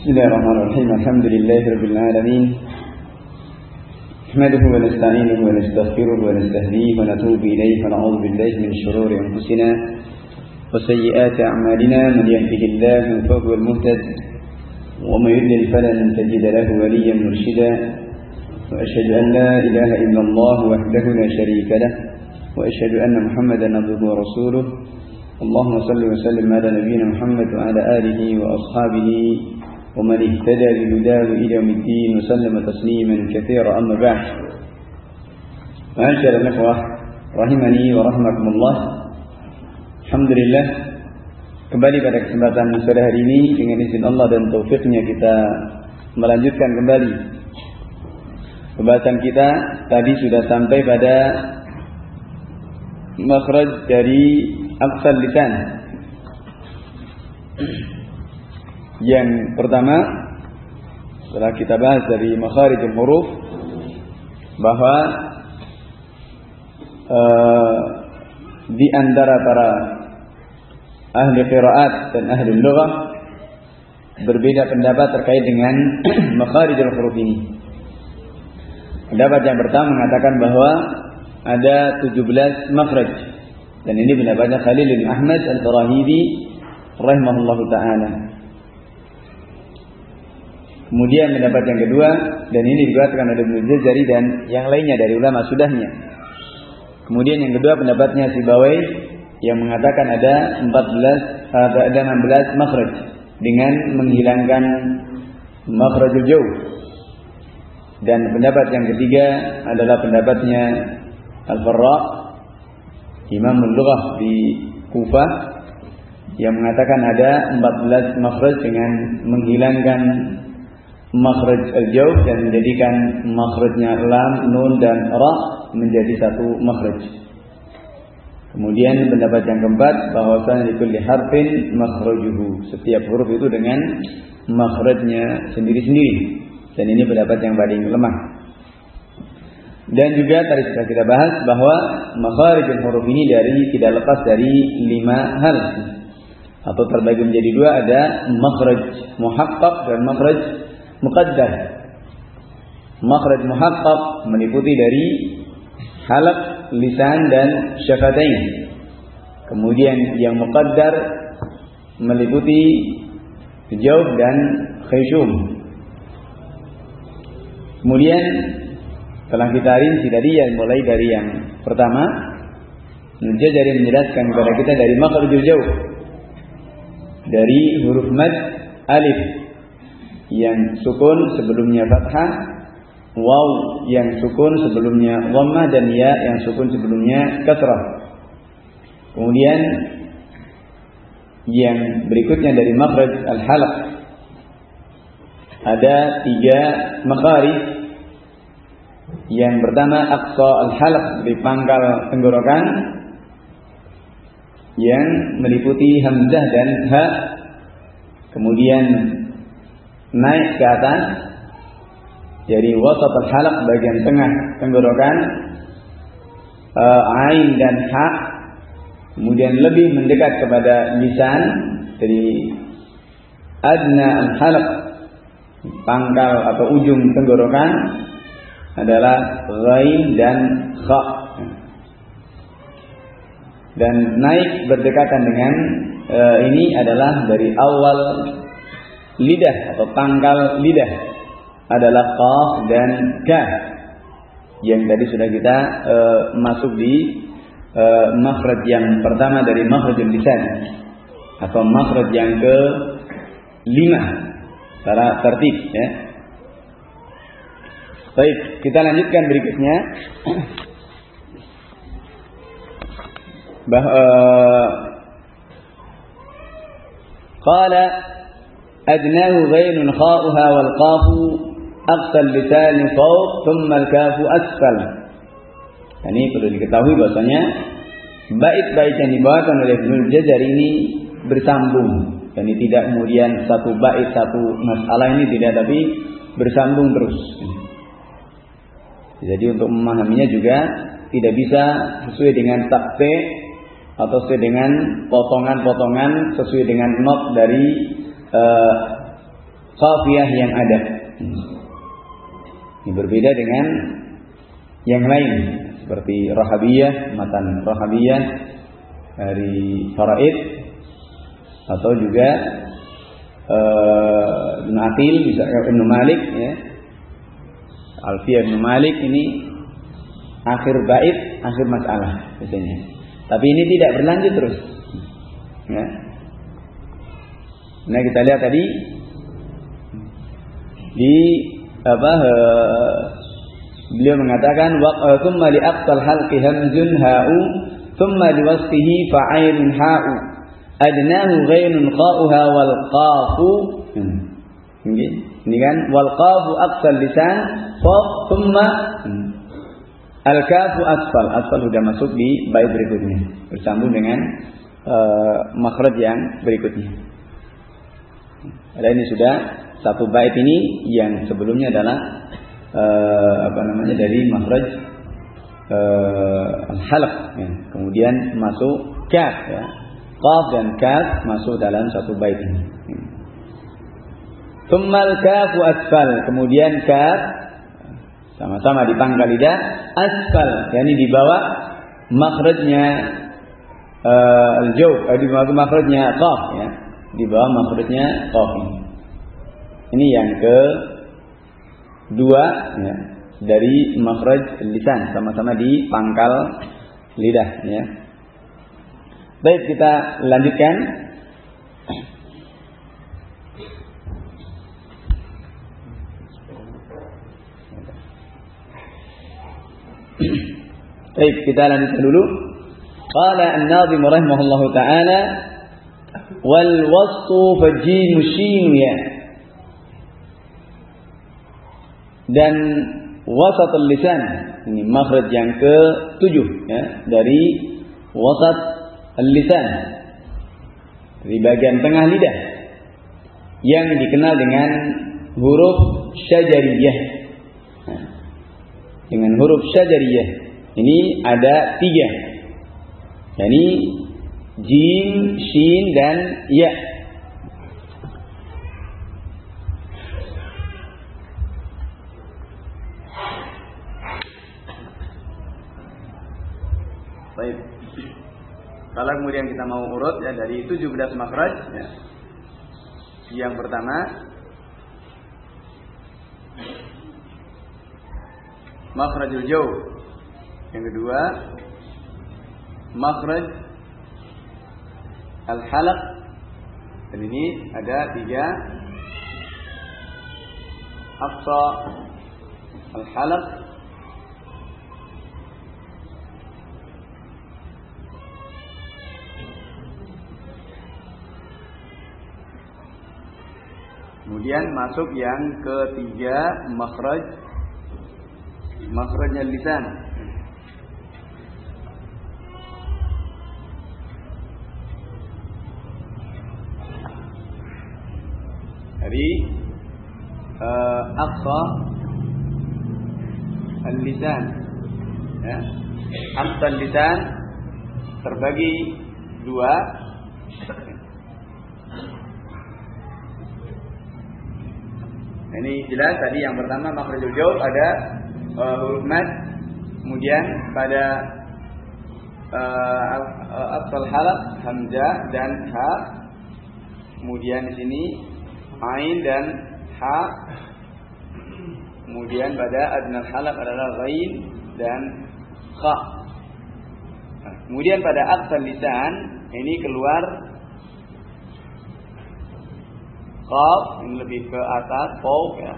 Bismillahirrahmanirrahim. Alhamdulillahirabbil alamin. Nahmaduhu wa nasta'inuhu wa nastaghfiruhu wa nastahdihi wa natubu ilayhi wa na'udzu billahi min shururi anfusina wa sayyiati a'malina. Man yahdihillahu fa huwal muhtad wa man yudlil falan tajida lahu waliyyan murshida. Wa ashhadu an la ilaha illallah wahdahu la sharika lahu wa ashhadu anna Muhammadan abduhu wa rasuluhu. Allahumma salli wa sallim ala nabiyyina Muhammad wa ala alihi wa ashabihi ومن اهتدى بهداه إلى يوم الدين وسلم تسليما كثيرا. أما بعد، معاشر الإخوة rahimani wa rahmakumullah. Alhamdulillah, kembali pada kesempatan sore hari ini dengan izin Allah dan taufiknya kita melanjutkan kembali pembahasan kita. Tadi sudah sampai pada makhraj dari aqsal lisan. Yang pertama, setelah kita bahas dari makharijul huruf, bahwa di antara para ahli qiraat dan ahli lughah berbeda pendapat terkait dengan makharijul huruf ini. Pendapat yang pertama mengatakan bahwa ada 17 makhraj, dan ini pendapatnya Khalil bin Ahmad Al-Farahidi rahimahullahu taala. Kemudian pendapat yang kedua, dan ini diriwayatkan oleh Ibnu Jazari dan yang lainnya dari ulama sudahnya. Kemudian yang kedua pendapatnya Sibawai yang mengatakan ada 16 makhraj dengan menghilangkan makhrajul jauh. Dan pendapat yang ketiga adalah pendapatnya Al-Farra, Imam al-Lughah di Kufah, yang mengatakan ada 14 makhraj dengan menghilangkan makhraj al-jawf dan menjadikan makhrajnya lam, nun dan ra menjadi satu makhraj. Kemudian pendapat yang keempat bahwasanya likulli harfin makhrajuhu, setiap huruf itu dengan makhrajnya sendiri-sendiri, dan ini pendapat yang paling lemah. Dan juga tadi sudah kita bahas bahwa makharijul huruf ini tidak lepas dari 5 hal, atau terbagi menjadi 2, ada makhraj muhaqqaq dan makhraj muqaddar. Makhraj muhaqqaq meliputi dari halaq, lisan dan syafatain. Kemudian yang muqaddar meliputi jawf dan khayshum. Kemudian telah kita rinci tadi mulai dari yang pertama, Al-Jazari menjelaskan kepada kita dari makhrajul jawf, dari huruf mad alif yang sukun sebelumnya fathah, waw yang sukun sebelumnya dhammah, dan ya yang sukun sebelumnya kasrah. Kemudian yang berikutnya dari makhraj al-halaq, ada 3 makharij. Yang pertama aqsa al-halaq, di pangkal tenggorokan, yang meliputi hamzah dan ha. Kemudian naik ke atas dari wasat al-halaq, bagian tengah tenggorokan, ain dan ha. Kemudian lebih mendekat kepada lisan, dari adna al-halaq, pangkal atau ujung tenggorokan, adalah ghain dan kha. Dan naik berdekatan dengan ini adalah dari awal lidah atau pangkal lidah adalah qaf dan kaf, yang tadi sudah kita masuk di makhraj yang pertama dari makhrajul lisan, atau makhraj yang ke-5 secara tertib, ya. Baik, kita lanjutkan berikutnya. Qala adnahu ghainun kha'uha wal qafu aqsa al-lisan fawq thumma al-kafu asfal. Ini perlu diketahui bahwasanya bait-bait yang dibawakan oleh Ibnu Jazari ini bersambung, dan ini tidak kemudian satu bait satu masalah ini tidak, tapi bersambung terus. Jadi untuk memahaminya juga tidak bisa sesuai dengan takte atau sesuai dengan potongan-potongan, sesuai dengan not dari qafiyah yang ada. Ini berbeda dengan yang lain seperti Rahabiyah, matan Rahabiyah dari Faraid, atau juga Ibn Aqil, Ibn Malik, ya. Alfiyah Ibn Malik ini akhir bait, akhir masalah biasanya. Tapi ini tidak berlanjut terus. Ya. Nah, kita lihat tadi di beliau mengatakan thumma li aqsal halqi hamzun ha'u thumma li wasfihi fa'ailun ha'u adnahu ghainun qa'uha wal qafu. Ini kan wal qafu aqsal lisan fa thumma al kafu asfal. Asfal sudah masuk di bait berikutnya bersambung dengan makhraj yang berikutnya. Ada ini sudah satu bait ini yang sebelumnya adalah dari makhraj al-halq, ya. Kemudian masuk kaf, ya. Qaf dan kaf masuk dalam satu bait ini. Tsummal kafu asfal, kemudian kaf sama-sama di pangkal lidah, asfal, yakni di bawah makhrajnya al-jawf, di bawah makhrajnya qaf, ya. Di bawah makhrajnya qaf ini. Ini yang kedua, ya, dari makhraj lisan, sama-sama di pangkal lidah, ya. Baik, kita lanjutkan. Baik, kita lanjutkan dulu. Qala an-Nadhim rahimahullahu taala wal wasfu fajim shin ya. Dan wasatul lisan, ini makhraj yang ke-7, ya, dari wasat al-lisan, di bagian tengah lidah yang dikenal dengan huruf syajariyah. Nah, dengan huruf syajariyah ini ada 3, yakni jim, shin dan ya. Baik. Kalau kemudian kita mau urut, ya, dari 17 makhraj, ya. Yang pertama makhrajul jawf. Yang kedua makhraj al-halaq. Dan ini ada 3. Aqsa al-halaq, kemudian masuk yang ketiga makhrajnya lisan. Dari aqsa al-lisan, ya. Aqsa al-lisan terbagi 2. Ini jelas tadi yang pertama makhrajul jawf ada huruf mad, kemudian pada aqsal halaq hamzah dan ha, kemudian di sini ain dan ha, kemudian pada adnal halaq adalah ghain dan kha. Kemudian pada aqsal lisan ini keluar qaf, ini lebih ke atas, fauq, ya.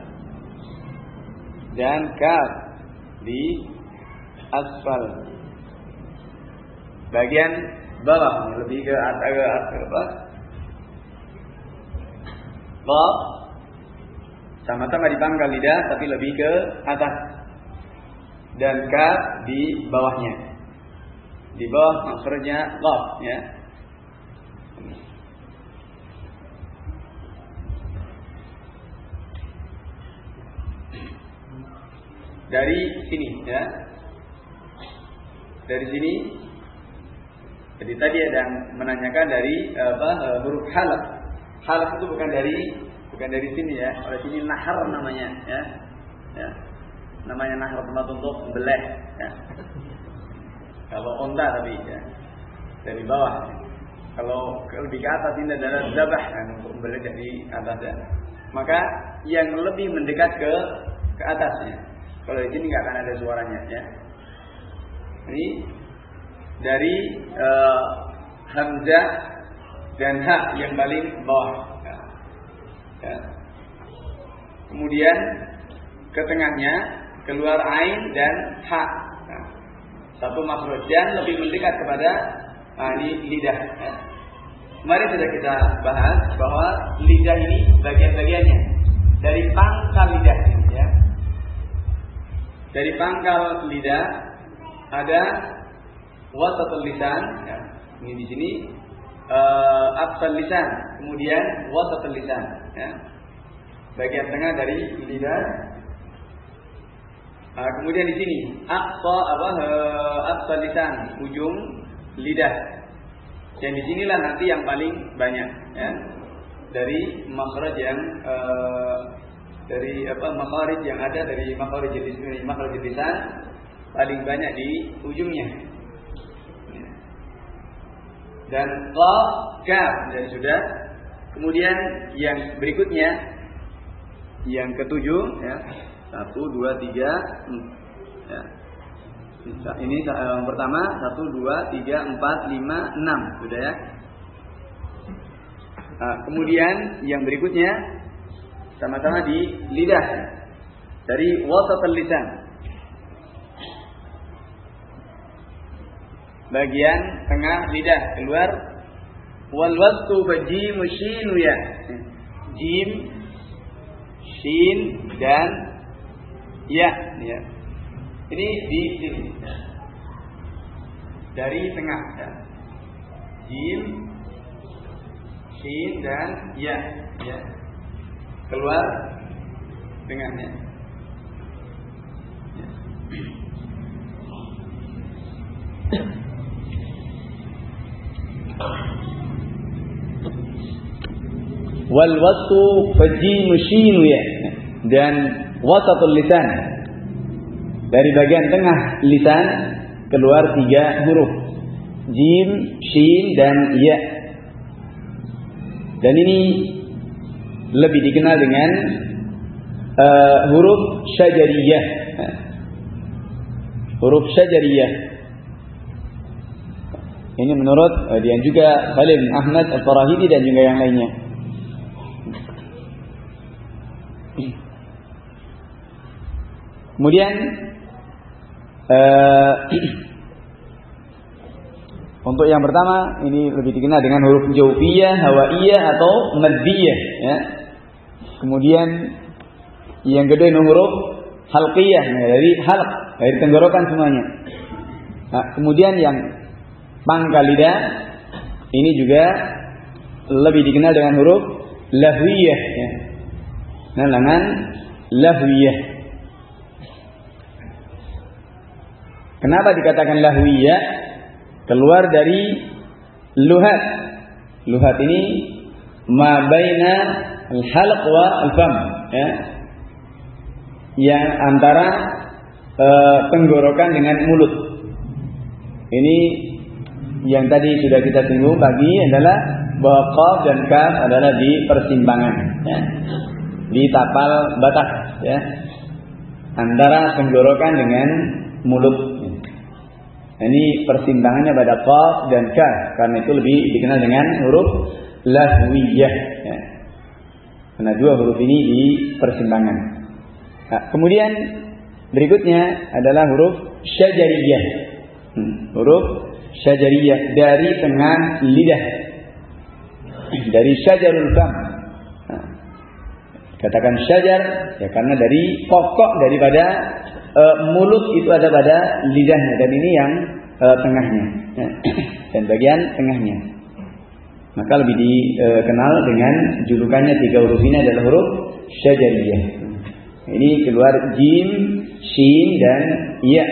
Dan kaf di asfal, bagian bawah, lebih ke atas, qaf sama-sama di pangkal lidah tapi lebih ke atas, dan kaf di bawahnya, di bawah makhrajnya qaf, ya. Dari sini, ya. Dari sini. Jadi tadi ada yang menanyakan dari huruf halaq. Halaq itu bukan dari bukan dari sini ya. Oleh sini nahar namanya ya. Ya. Namanya nahar, tempat untuk membeleh ya. Kalau onta tapi ya, dari bawah. Kalau lebih ke atas ini adalah zabah kan, untuk membeleh dari atas ya. Maka yang lebih mendekat ke atasnya. Kalau di sini nggak akan ada suaranya ya. Ini dari hamzah dan ha yang paling bawah. Ya. Kemudian ke tengahnya keluar ain dan ha. Nah, satu makhraj dan lebih mendekat kepada ini lidah. Ya. Kemarin sudah kita bahas bahwa lidah ini bagian-bagiannya dari pangkal lidah. Ya. Dari pangkal lidah ada wasatul lisan. Ya. Ini di sini aqsal lisan, kemudian wasatul lisan. Ya. Bagian tengah dari lidah. Kemudian di sini aqsal lisan, ujung lidah. Dan di sinilah nanti yang paling banyak ya. Dari makhraj yang dari makhraj yang ada dari makhraj lisan paling banyak di ujungnya. Dan qaf, kaf dan sudah. Kemudian yang berikutnya yang ketujuh ya. 1, 2, 3 ya. Ini yang pertama 1, 2, 3, 4, 5, 6 sudah ya. Kemudian yang berikutnya sama-sama di lidah dari wasatul lisan, bagian tengah lidah keluar. Wal wastu bajim shin ya. Jim, shin dan ya, ya. Ini di sini. Dari tengah ya. Jim, shin dan ya, ya. Keluar dengannya. Ya. Wal wastu fajim shin ya. Dan wasatul lisan, dari bagian tengah lisan keluar 3 huruf, jim, shin dan ya. Dan ini lebih dikenal dengan huruf syajariyah. Huruf syajariyah ini menurut dia juga Khalil bin Ahmad Al-Farahidi dan juga yang lainnya. Kemudian untuk yang pertama ini lebih dikenal dengan huruf jawfiyah, hawaiyah atau maddiyah ya. Kemudian yang kedua ini huruf halqiyah, dari halq, dari tenggorokan semuanya. Nah, kemudian yang pangkal lidah ini juga lebih dikenal dengan huruf lahwiyah ya. Nah, dengan lahwiyah. Kenapa dikatakan lahwiyah? Keluar dari luhat. Luhat ini ma baina al-halq wa al-fam ya. Yang antara tenggorokan dengan mulut. Ini yang tadi sudah kita singgung pagi adalah bahwa qaf dan kaf adalah di persimpangan ya. Di tapal batas ya. Antara tenggorokan dengan mulut. Ini persimpangannya pada qaf dan kaf, karena itu lebih dikenal dengan huruf lahwiyah ya. Karena dua huruf ini di persimpangan. Nah, kemudian berikutnya adalah huruf syajariyah. Huruf syajariyah dari tengah lidah, dari syajarul fam. Nah, katakan syajar ya karena dari pokok daripada mulut itu ada pada lidahnya, dan ini yang tengahnya ya. Dan bagian tengahnya. Maka lebih dikenal dengan julukannya 3 huruf ini adalah huruf syajariyah. Ini keluar jim, shin dan ya.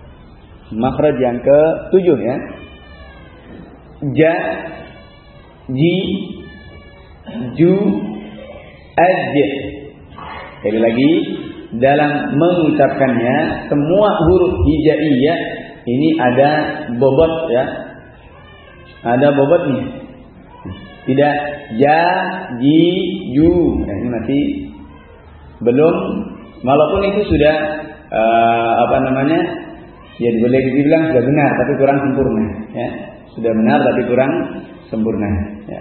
Makhraj yang ke-7 ya. Ja ji, ju, aj. Sekali lagi, dalam mengucapkannya semua huruf hijaiyah ini ada bobot ya. Ada bobotnya. Tidak ja, ji, ju. Nah, ini masih belum, walaupun itu sudah ya boleh dibilang sudah benar tapi kurang sempurna ya. Sudah benar tapi kurang sempurna ya.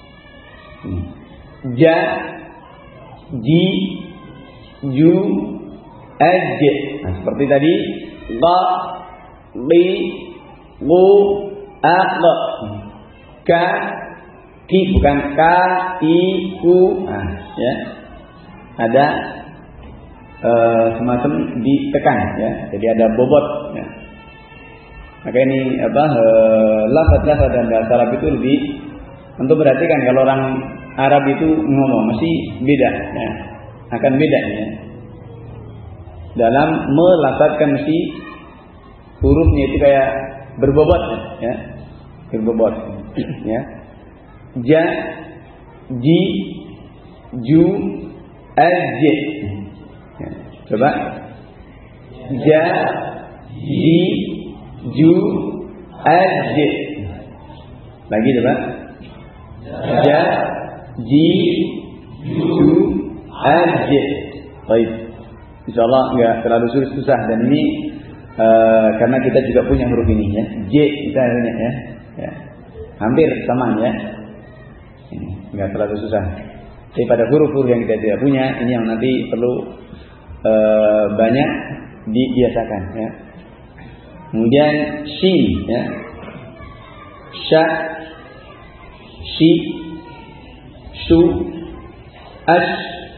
Ja, ji, ju, aj. Nah, seperti tadi ba, bi, bu, aq, ka, ki, bukan ka, i, ku. Nah, ya. Ada semacam ditekan ya. Jadi ada bobot ya. Maka ini lafaz-lafaz dan bahasa Arab itu lebih, untuk perhatikan kalau orang Arab itu ngomong mesti beda ya. Akan beda ya. Dalam melafazkan mesti hurufnya itu kayak berbobot ya. Berbobot ya. Ja, ji, ju, aj. Ya. Coba. Ja, ji, ju, aj. Lagi coba. Ja, ji, ju, aj. Baik. Insyaallah enggak terlalu susah dan ini karena kita juga punya huruf ini ya. J kita punya ya. Ya. Hampir sama ya. Ini enggak terlalu susah. Tapi pada huruf-huruf yang kita tidak punya, ini yang nanti perlu banyak dibiasakan ya. Kemudian shin ya. Sha, shi, shu, ash.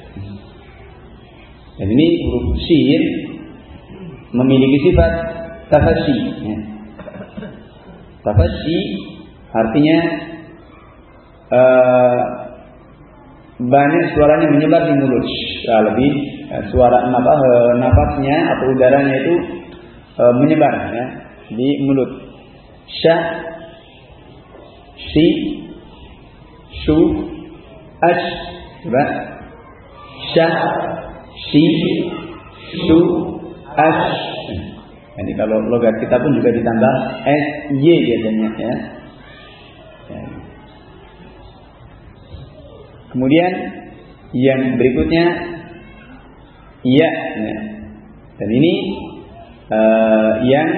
Dan ini huruf shin memiliki sifat tafasyi ya. Tafasyi artinya banyak suaranya menyebar di mulut. Lebih suara nafasnya atau udaranya itu menyebar ya, di mulut. Sha, shi, shu, ash. Coba. Sha, shi, shu, ash. Ini kalau logat kita pun juga ditambah s, y biasanya ya. Kemudian yang berikutnya ya. Dan ini yang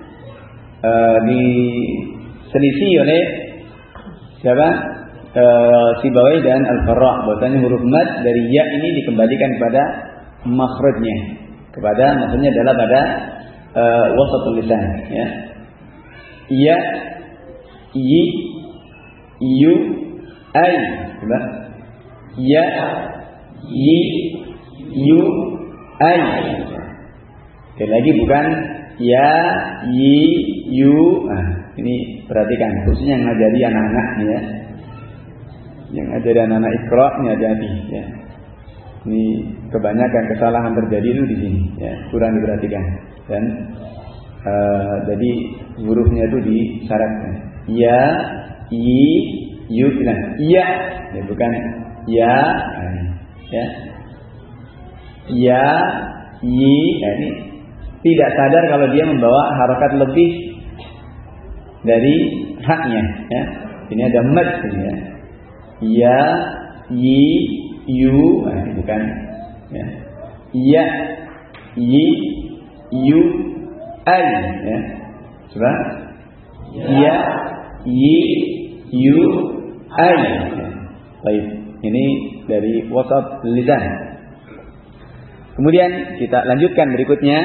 diselisih oleh siapa? Sibawayh dan Al-Farra. Bahwasanya huruf mad dari ya ini dikembalikan kepada makhrajnya, maksudnya adalah pada wasatul lisan ya. Ya, yi, yu, ai. Coba. Ya, yi, yu, ai. Sekali lagi bukan ya, yi, yu. Nah, ini perhatikan khususnya yang ngajari anak-anak ya. Yang ngajari anak-anak Iqra ini hati-hati ya. Ini kebanyakan kesalahan terjadi itu di sini ya, kurang diperhatikan. Dan jadi hurufnya itu disyaratkan. Ya, yi, yu, bilang iya ya, bukan ya ya. Ya, yi. Nah, ini tidak sadar kalau dia membawa harokat lebih dari haknya ya. Ini ada mad ya. Ya, yi, yu. Nah, bukan ya. Ya, yi, yu, ai ya. Coba. Ya, yi, yu, ai. Baik, ini dari wasat lisan. Kemudian kita lanjutkan berikutnya.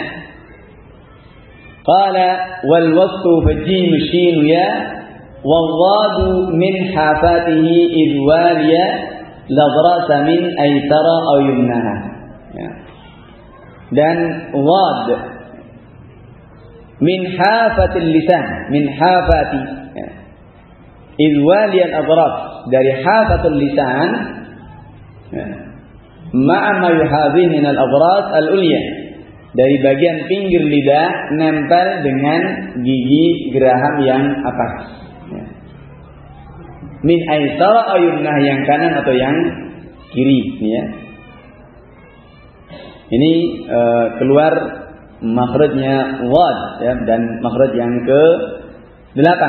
Qala wal wasfu fajim shin ya wal wadu min hafatihi idwaliya ladrasa min aitara aw yumnaha ya. Dan wad min hafatil lisan, min hafati ya. Idwaliya al-adraf dari hafatul lisan ya. Ma'a ma yuhadhi min al-adras al-ulya, dari bagian pinggir lidah nempel dengan gigi geraham yang atas ya. min aisara ayumnah, yang kanan atau yang kiri, ini ya. Ini keluar makhrajnya wad ya, dan makhraj yang ke-8.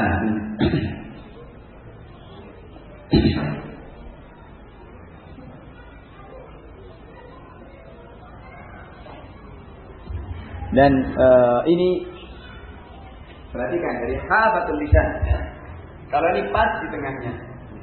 Dan ini perhatikan dari hafatul lisan ya. Kalau ini pas di tengahnya.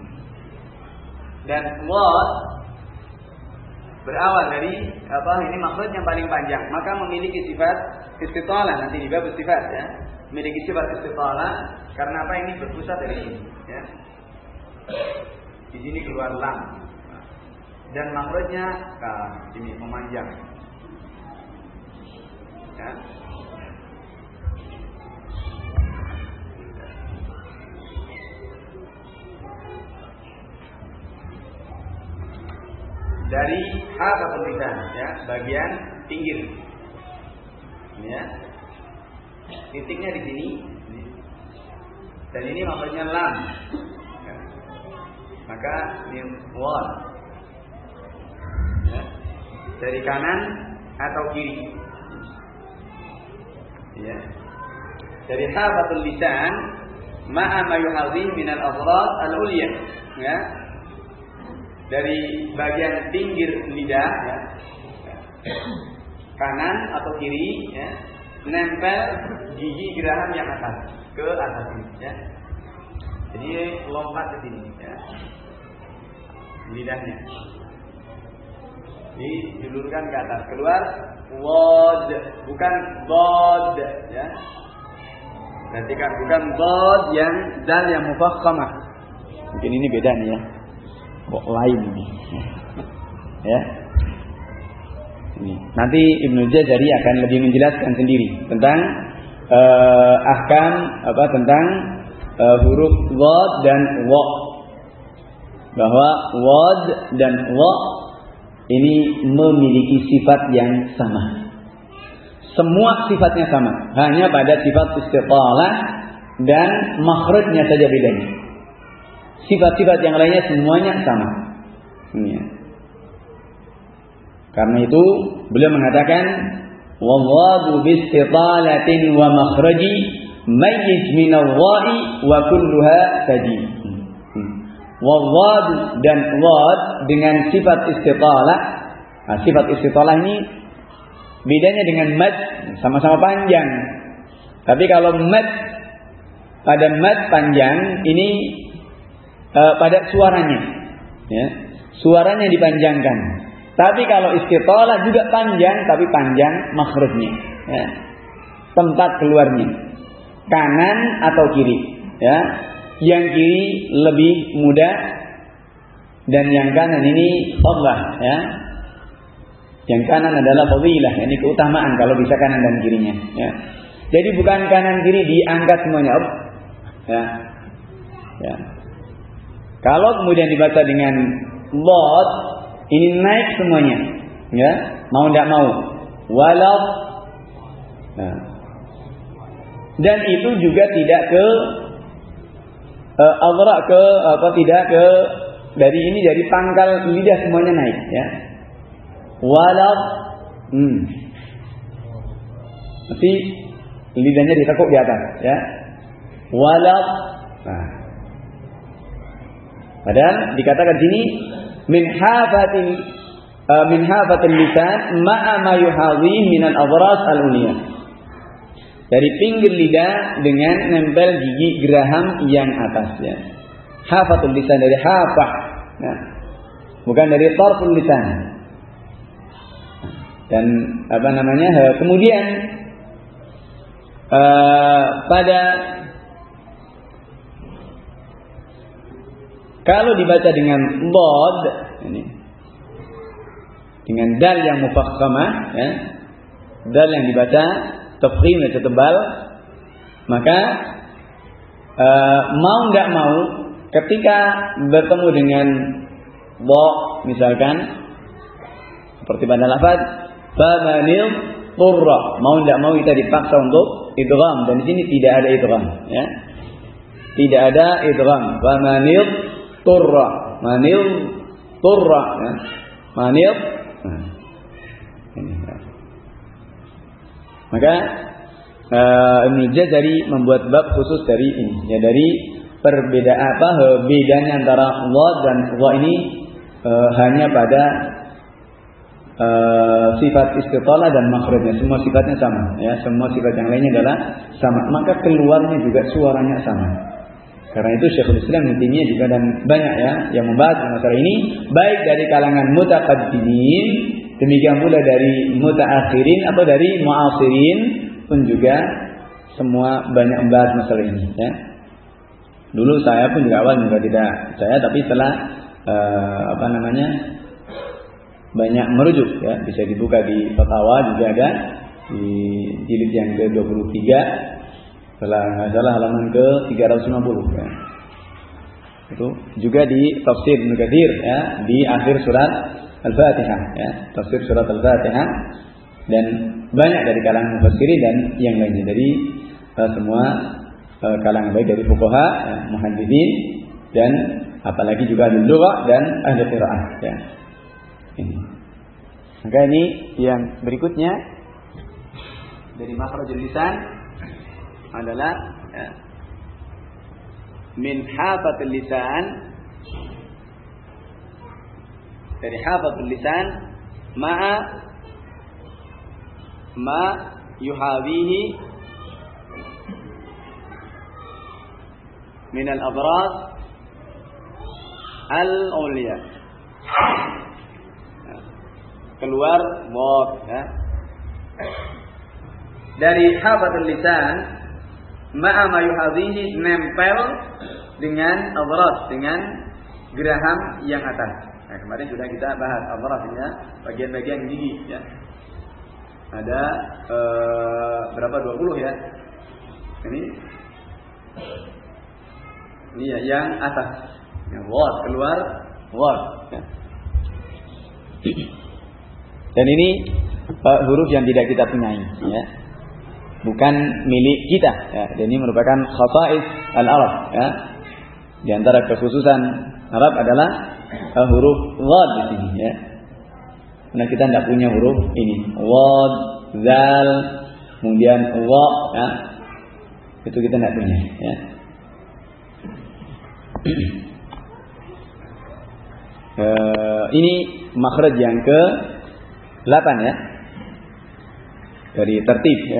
Dan wad berawal dari ini makhraj yang paling panjang, maka memiliki sifat istitalah nanti di bab sifat ya. Memiliki sifat istitalah karena apa? Ini berpusat dari ini ya. Di sini keluar lam. Dan makhrajnya ini memanjang. Ya. Dari hafatul lisan ya, bagian pinggir. Ini ya. Titiknya di sini. Dan ini makhrajnya lam. Ya. Maka ini wad. Ya. Dari kanan atau kiri. Ya. Dari hafatul lisan ma'a ma yuhadhi min al-adras al-ulya ya. Dari bagian pinggir lidah ya. Kanan atau kiri ya, nempel gigi geraham yang atas ke atas ini ya. Jadi lompat ke sini ya. Lidahnya dijulurkan ke atas, keluar wad, bukan dad ya. Perhatikan, bukan dad yang dal yang mufakhamah. Mungkin ini beda nih ya. Kok lain ini. Ya. Ini. Nanti Ibnu Jazari akan lebih menjelaskan sendiri tentang ahkam tentang huruf wad dan wa. Bahwa wad dan wa ini memiliki sifat yang sama. Semua sifatnya sama, hanya pada sifat istitalah dan makhrajnya saja bedanya. Sifat-sifat yang lainnya semuanya sama. Ya. Karena itu beliau mengatakan wawadu bistitalatin wa makhraji mayyiz min al-wa'i wa kulluha tadi. Wawad dan wad dengan sifat istitalah. Nah, sifat istitalah ini bedanya dengan mad, sama-sama panjang. Tapi kalau mad, pada mad panjang ini pada suaranya, ya, suaranya dipanjangkan. Tapi kalau istitalah juga panjang, tapi panjang makhrajnya, ya, tempat keluarnya, kanan atau kiri, ya. Yang kiri lebih mudah dan yang kanan ini fadlah ya. Yang kanan adalah fadilah, ini keutamaan kalau bisa kanan dan kirinya ya. Jadi bukan kanan kiri diangkat semuanya ya. Ya. Kalau kemudian dibaca dengan dad, ini naik semuanya ya, mau tidak mau. Walau nah. Dan itu juga tidak ke tidak ke dari ini, dari pangkal lidah semuanya naik ya. Walau nanti lidahnya ditekuk di atas ya. Walau nah. Padahal dikatakan sini min hafatil lisan ma'a ma yuhadhi min al-adras al-uliyah. Dari pinggir lidah dengan nempel gigi geraham yang atasnya. Hafatul lisan dari hafah, nah, bukan dari tarful lisan. Dan kemudian pada kalau dibaca dengan dad ini, dengan dal yang mufakhamah ya, dal yang dibaca tafkhim atau tebal, maka mau tidak mau ketika bertemu dengan ba misalkan seperti pada lafaz famanil turra, mau tidak mau kita dipaksa untuk idgham, dan di sini tidak ada idgham ya. Tidak ada idgham. Famanil turra, manil turra, ya. Manil. Nah, ini. Ya. Maka Ibnu Jazari membuat bab khusus dari ini, ya, dari bedanya antara dha dan dha ini hanya pada sifat istitalah dan makhrajnya. Semua sifatnya sama, ya, semua sifat yang lainnya adalah sama. Maka keluarnya juga suaranya sama. Karena itu Syekhul Islam intinya juga dan banyak, ya, yang membahas masalah ini, baik dari kalangan mutaqaddimin, demikian pula dari mutaakhirin atau dari muasirin pun juga semua banyak membahas masalah ini, ya. Dulu saya pun juga awal juga tidak percaya, tapi setelah banyak merujuk, ya, bisa dibuka di Fatwa juga ada di jilid yang ke-23, kalau nggak salah halaman ke-350, ya. Itu juga di tafsir Ibnu Katsir, ya, di akhir surat Al-Fatihah, ya, tafsir surat Al-Fatihah, dan banyak dari kalangan mufassirin dan yang lainnya dari semua kalangan, baik dari fuqaha, ya, muhadditsin, dan apalagi juga ahli lugha dan ahli qiraah, ya. Ini. Maka ini yang berikutnya dari makhrajul lisan adalah, ya, min hafatul lisan, dari hafatul lisan ma yuhawihi min al-adras al-ulya, keluar dhad, ya. Dari hafatul lisan ma yuhawihi, nempel dengan adras, dengan geraham yang atas. Nah, kemarin sudah kita bahas adras-nya, bagian-bagian gigi, ya. Ada berapa? 20, ya. Ini ya, yang atas, yang dhad, keluar dhad, ya. Dan ini huruf yang tidak kita punyai, ya, bukan milik kita, ya. Dan ini merupakan khasais al-Arab, ya. Di antara kekhususan Arab adalah huruf dhad di sini, ya. Nah, kita tidak punya huruf ini, dhad, zal, kemudian dha, ya. Itu kita tidak punya, ya. Ini makhraj yang ke-8, ya, dari tertib, ya,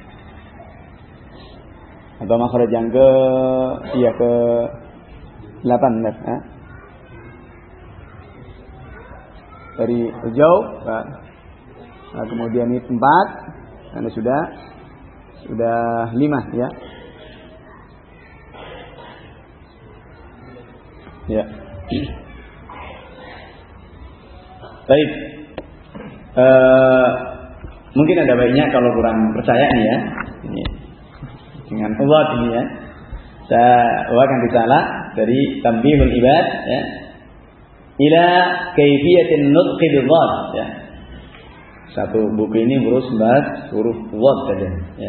atau makhraj yang ke-8, ya. Dari jauh, nah, kemudian ini 4, karena sudah 5, ya. Ya. Baik. Mungkin ada baiknya kalau kurang percaya nih, ya, ini dengan Allah ini, ya, saya bawakan risalah dari Tanbihul Ibad, ya, ila kaifiyatin nutqi bil-dhad, ya. Satu buku ini berusaha membahas huruf dhad saja, ya.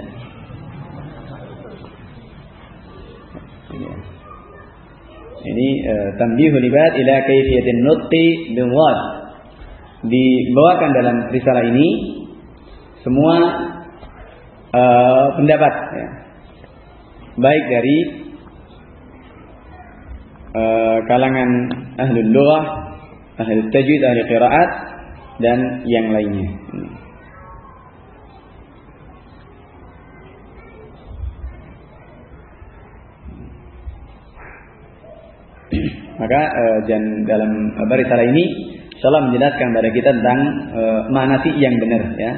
Ini Tanbihul Ibad ila kaifiyatin nutqi bil-dhad. Dibawakan dalam risalah ini semua pendapat, ya, baik dari kalangan ahlul lughah, ahlul tajwid, ahli qiraat, dan yang lainnya. Maka dalam risalah ini insyaallah menjelaskan kepada kita tentang mana sih yang benar, ya.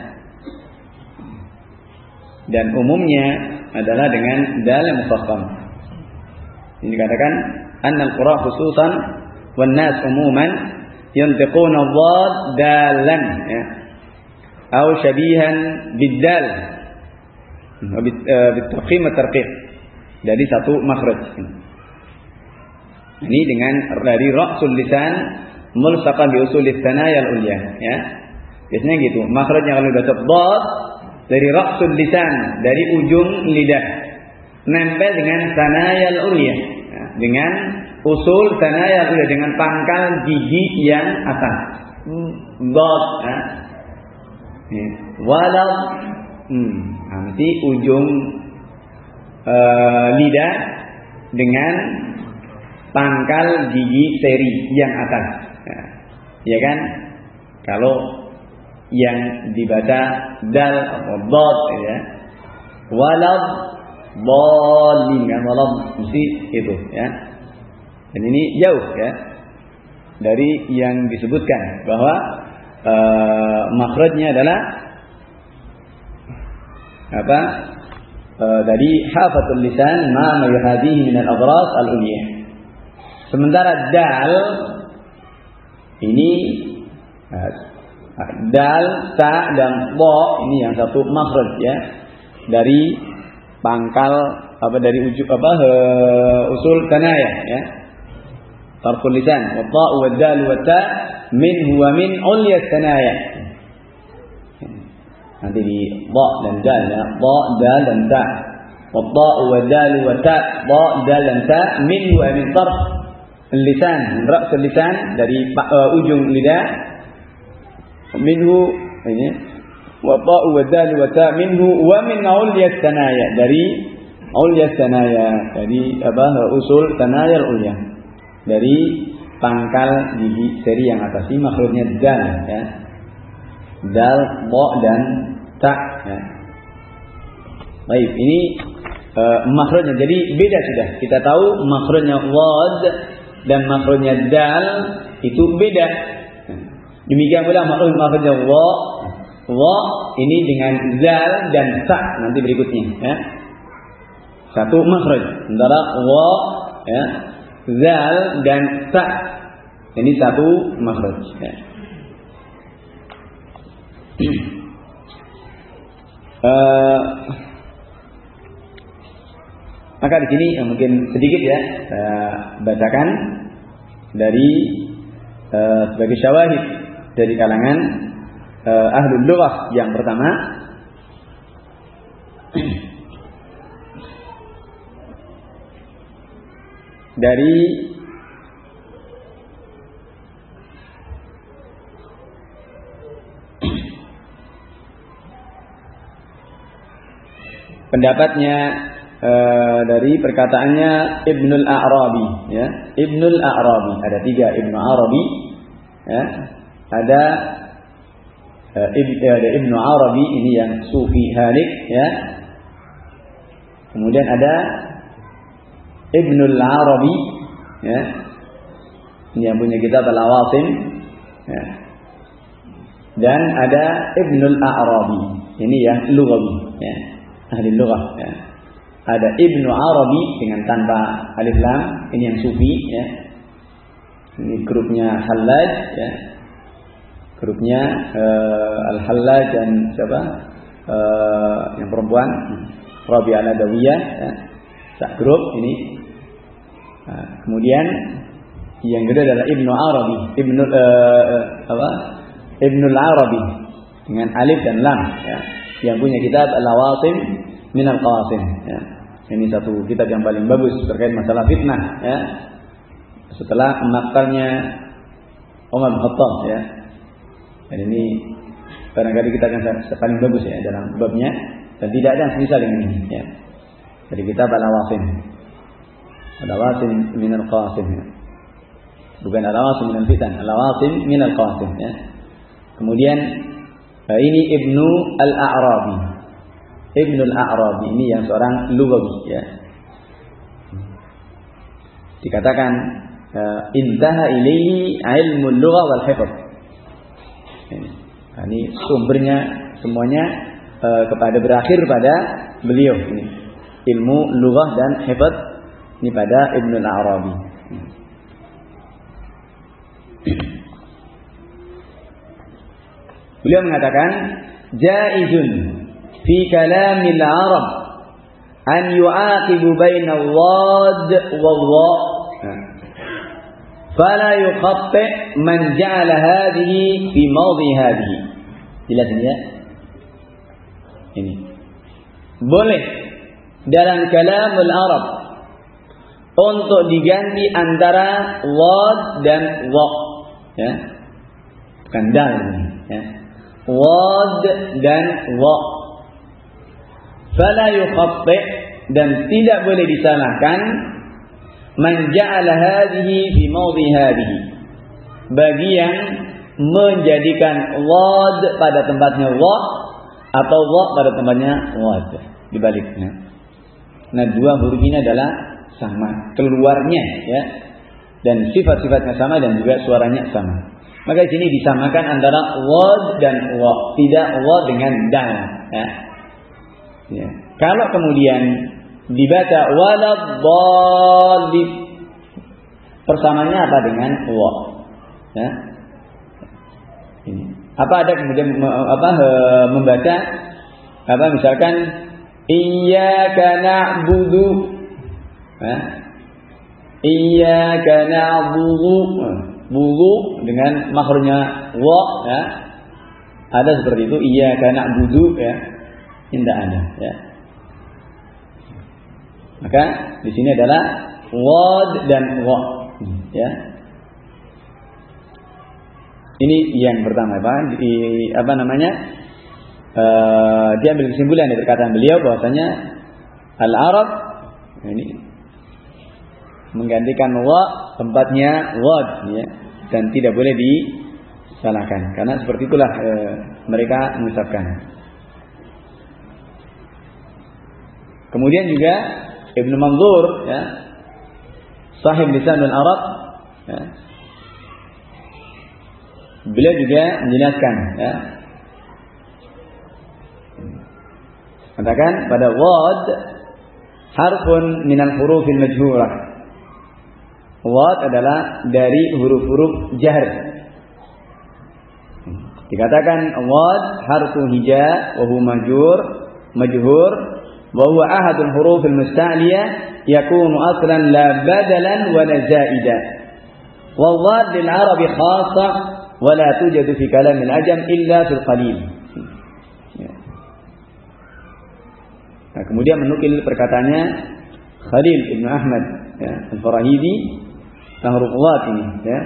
Dan umumnya adalah dengan dal mufassal. Ini dikatakan annal qura khususan wan nas umuman yantiquna dhad dalan, ya, atau syabihan biddal bitaqim wa tarqiq, dari satu makhraj. Ini dengan dari ra'sul lisan mulsaqan bi usul tsanaya al-ulya, ya. Biasanya gitu. Makhrajnya kalau baca dhad dari ra'sul lisan, dari ujung lidah, nempel dengan tsanaya al-ulya, ya, dengan usul tanaya dengan pangkal gigi yang atas. Dot, walau nanti ujung lidah dengan pangkal gigi seri yang atas, ya kan? Kalau yang dibaca dal atau dot, ya, walau bolin kan, walau mesti itu, ya. Dan ini jauh, ya, dari yang disebutkan bahwa makhrajnya adalah apa? Dari hafatul lisan ma yuhadihi min al-adras al-uliyah. Sementara dal ini dal, ta dan bo ini yang satu makhraj, ya, dari pangkal dari ujung usul tanaya, ya. Tarful lisan wa ta wa dal wa ta min huwa min ulya tanaya. Nanti di ba dan dal, ya, ba dal dan ta. Wa ta wa dal wa ta, ba dal dan ta min huwa min tarf lisan, ra's lisan dari ujung lidah, minhu ini wa ta wa dal wa ta minhu wa min ulya tanaya, dari ulya tanaya, dari usul tanaya al-ulya, dari pangkal gigi seri yang atas. Ini makhrajnya dal, ya. Dal, ba dan ta, ya. Baik, ini makhrajnya. Jadi beda sudah. Kita tahu makhrajnya wad dan makhrajnya dal itu beda. Demikian pula makhrajnya wa ini dengan zal dan ta nanti berikutnya, ya. Satu makhraj antara wa, ya, zal dan ta. Ini satu makhraj, ya. Maka di sini mungkin sedikit, ya, saya bacakan dari sebagai syawahid dari kalangan ahlul lughah. Yang pertama, dari pendapatnya dari perkataannya Ibnul A'rabi, ya. Ibnul A'rabi, ada 3 Ibnu Arabi, ya. Ada Ibnu Arabi ini yang sufi halik, ya. Kemudian ada Ibnul Arabi, ya. Ini yang punya kitab Al-Awasim, ya. Dan ada Ibnul A'rabi, ini yang lughawi, ya. Ahli lughah, ya. Ada Ibnu Arabi dengan tanpa alif lam, ini yang sufi, ya. Ini grupnya Hallaj, ya. Grupnya Al-Hallaj dan siapa? Yang perempuan Rabi'ah Al-Adawiyah, ya. Sak grup ini. Nah, kemudian yang kedua adalah Ibnu Arabi, Ibnul Arabi dengan alif dan lam, ya. Yang punya kitab Al-Awasim min al-Qawasim, ya. Ini satu kitab yang paling bagus terkait masalah fitnah, ya. Setelah maktalnya Umar bin Khattab, ya. Dan ini barangkali kita akan paling bagus, ya, dalam babnya, dan tidak ada yang semisal dengan ini, ya. Dari kitab Al-Awasim, Al-Awasim min al-Qawasim, ya. Bukan Al-Awasim min al-Fitan, Al-Awasim min al-Qawasim, ya. Kemudian ini Ibnu Al-A'rabi. Ibnu Al-A'rabi ini yang seorang lughawi, ya. Dikatakan intaha ilaihi ilmu lughah wal hifdz. Ini sumbernya semuanya berakhir pada beliau ini. Ilmu lughah dan hifdz ini pada Ibnu Al-A'rabi. Beliau mengatakan jaizun fi kalamil Arab an yu'aqibu baina al-wad wal-wa fala yukhatti man ja'ala hadhihi fi mawdi hadhihi. Jelas ini, ya. Ini boleh dalam kalamul Arab untuk diganti antara wad dan wa, ya. Bukan dal ini, ya. Wad dan wa. Fala yukhatti, dan tidak boleh disalahkan man ja'ala hadhihi fi mawdhi hadhihi, bagi yang menjadikan wad pada tempatnya wa atau wa pada tempatnya wad, dibaliknya. Nah, dua huruf ini adalah sama keluarnya, ya, dan sifat-sifatnya sama dan juga suaranya sama. Maka di sini disamakan antara wad dan wa, tidak wa dengan dal, ya. Ya. Kalau kemudian dibaca waladhdallin, persamaannya apa dengan wa, ya. Ini. Apa ada kemudian membaca misalkan iyyaka na'budu, ya. Iyyaka na'budu, budu dengan makhrajnya wa, ya. Ada seperti itu, iyyaka na'budu, ya. Tidak ada, ya. Maka di sini adalah wad dan wa, ya. Ini yang pertama, dia ambil kesimpulan dari perkataan beliau bahwasanya al-Arab ini menggantikan wa tempatnya wad, ya, dan tidak boleh disalahkan karena seperti itulah mereka mengucapkan. Kemudian juga Ibnu Manzur, ya, sahib Lisanul Arab, ya, beliau juga menjelaskan, ya, katakan pada wad harfun minal hurufil majhurah. Wad adalah dari huruf-huruf jahr. Dikatakan wad harfu hija wa huwa majhur wa huwa ahadul hurufil musta'liyah yakunu aslan la badalan wa la zaida. Wa wad lil arabi khassa wa la tujadu fi kalam al ajam illa fil qalil. Nah, kemudian menukil perkataannya Khalil Ibn Ahmad, ya, Al-Farahidi tentang huruf wad ini, ya.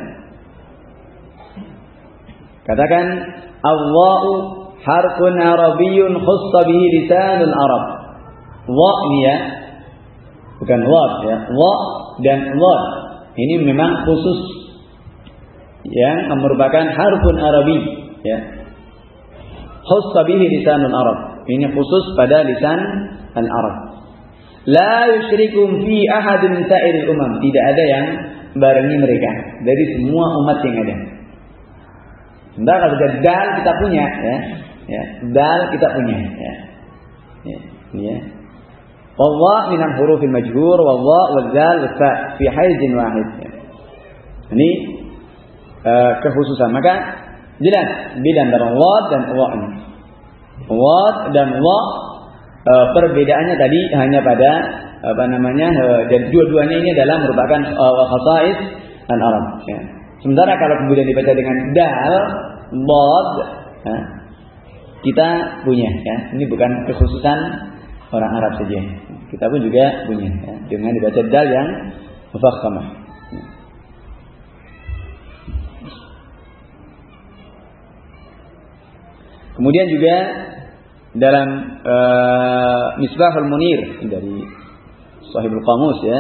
Katakan Allahu harfun arabiyyun khussa bihi lisanul Arab. Wa ini, ya, bukan wad, ya. Wa dan wad ini memang khusus yang merupakan harfun arabi, ya. Khussa bihi lisanul Arab. Ini khusus pada lisan al-Arab. La yusyrikum fi ahadin min sa'iril umam. Tidak ada yang barengi mereka dari semua umat yang ada. Sebentar kalau dal kita punya, ya. Ya, dal kita punya, ya. Ya, ini, ya. Wallah min al-hurufil majhur wallah wal zal wal fa fi haizin wahid. Ya. Ini kekhususan. Maka jelas beda antara wad dan wa ini. Wad dan wa perbedaannya tadi hanya pada dan dua-duanya ini adalah merupakan khasais al-Arab, ya. Sementara kalau kemudian dibaca dengan dal, bod, ya, kita punya, ya. Ini bukan kekhususan orang Arab saja. Kita pun juga punya, ya, dengan dibaca dal yang mufakhamah. Kemudian juga dalam Misbahul Munir dari Sahibul Qamus, ya,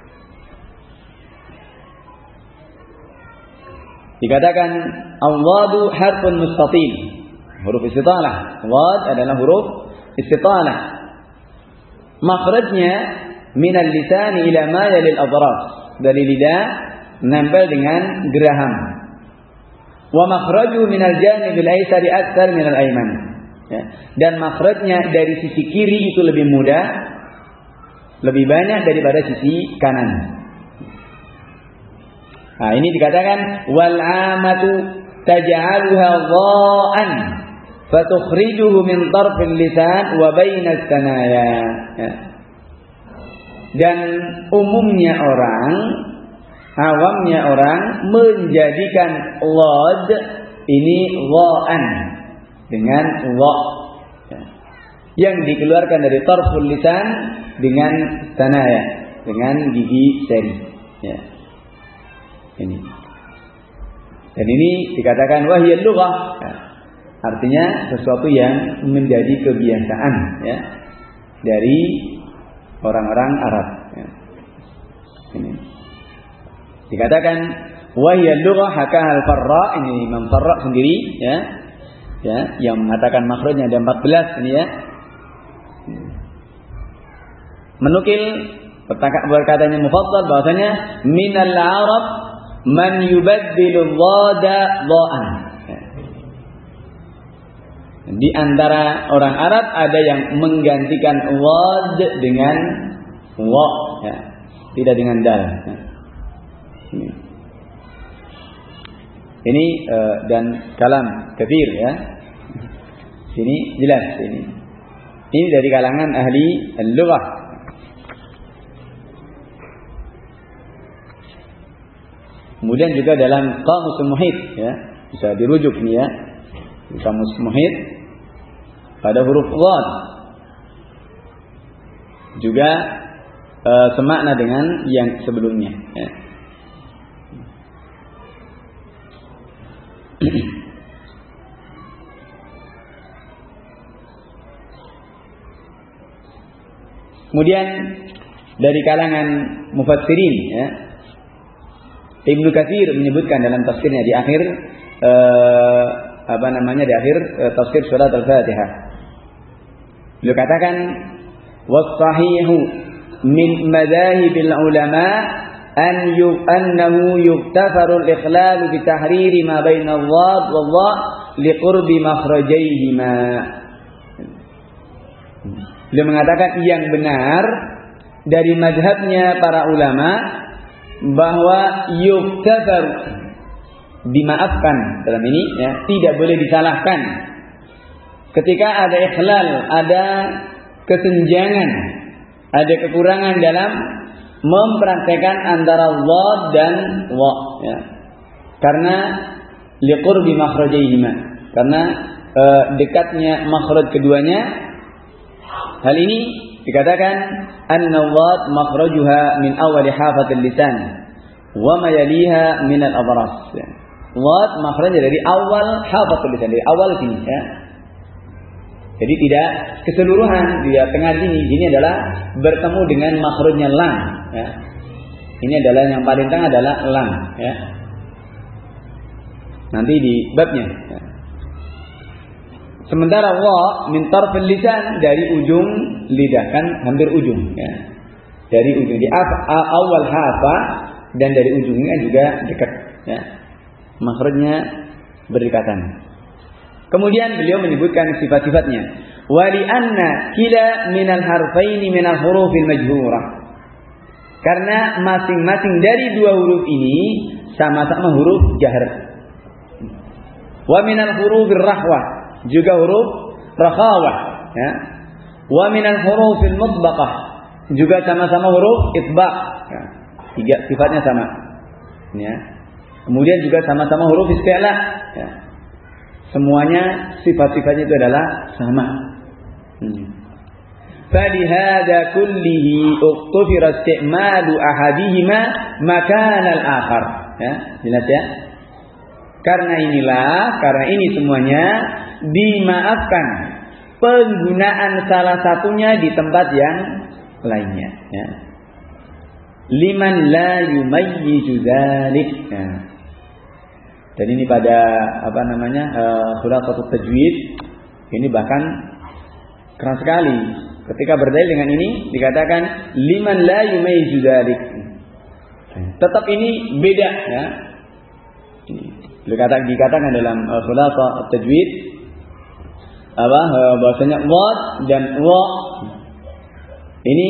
dikatakan al-wadu harfun mustatil, huruf istitalah. Wad adalah huruf istitalah. Makhrajnya minal lisani ila ma yalil adraf, dari lidah nempel dengan geraham. Wa makhrajuhu minal janibil aysari aktsar minal ayman. Ya. Dan makhrajnya dari sisi kiri itu lebih mudah, lebih banyak daripada sisi kanan. Nah, ini dikatakan wal amatu taj'aluha dha'an fatukhrijuhu min tarfil lisan wa bainas sanaya. Ya. Dan umumnya orang, awamnya orang menjadikan wad ini dha'an dengan wa, ya, yang dikeluarkan dari tarful lisan dengan sanaya, dengan gigi seri. Ya. Ini. Dan ini dikatakan wahiyal lughah. Ya. Artinya sesuatu yang menjadi kebiasaan ya dari orang-orang Arab. Ya. Ini. Dikatakan wahiyal lughah hakah al-Farra, ini Imam Farra sendiri ya. Ya, yang mengatakan makhrajnya ada 14 ini ya. Menukil perkataannya Mufaddal bahwasanya minal Arab man yubaddilu dhada dha'an. Di antara orang Arab ada yang menggantikan wad dengan wa ya, tidak dengan dal. Ini dan kalam kathir ya. Sini jelas ini. Ini dari kalangan ahli al-lughah. Kemudian juga dalam Qamusul Muhit ya, bisa dirujuk nih ya. Di Qamus Muhit pada huruf dhad juga semakna dengan yang sebelumnya ya. Kemudian dari kalangan mufassirin ya, Ibnu Katsir menyebutkan dalam tafsirnya di akhir di akhir tafsir surat Al-Fatihah. Beliau katakan was-sahihu min madhahibil ulama annahu yuktafaru al-ikhlal bi tahriri ma baina al-dhad wal-dha liqurbi makhrajayhima. Beliau mengatakan yang benar dari mazhabnya para ulama bahwa yuktafar dimaafkan dalam ini ya, tidak boleh disalahkan ketika ada ikhlal, ada kesenjangan, ada kekurangan dalam mempraktekkan antara dhad dan wa ya. Karena liqurbi makhrajaihima, karena dekatnya makhraj keduanya. Hal ini dikatakan an-nawad makhrajuha min awali hafatil lisan wa ma yaliha min al-adras. Wad makhrajnya dari awal hafatul lisan, dari awal sini ya. Jadi tidak keseluruhan dia tengah sini adalah bertemu dengan makhrajnya lam ya. Ini adalah yang paling tengah adalah lam ya. Nanti di babnya ya. Sementara wa min tarfil lisan, dari ujung lidah, kan hampir ujung ya. Dari ujung di awal hafa dan dari ujungnya juga dekat ya. Makhrajnya berdekatan. Kemudian beliau menyebutkan sifat-sifatnya. Wa li anna kila minal harfaini minal hurufil majhurah. Karena masing-masing dari dua huruf ini sama-sama huruf jahr. Wa minal hurufir rahwah, juga huruf rakhawah ya. Wa minal hurufil mutbaqah, juga sama-sama huruf itbaq ya. Tiga sifatnya sama ya. Kemudian juga sama-sama huruf isti'la ya. Semuanya sifat-sifatnya itu adalah sama. Falihada kullihi uqtufira isti'malu ahadihima makana al-akhar ya. Jelas ya. Karena ini semuanya dimaafkan penggunaan salah satunya di tempat yang lainnya ya. Liman la yumayyizu dzalik ya. Dan ini pada khulasatul tajwid ini bahkan keras sekali ketika berdalil dengan ini, dikatakan liman la yumayyizu dzalik. Tetap ini beda ya. Dikatakan dalam khulasatul tajwid bahwasanya dhad dan wa ini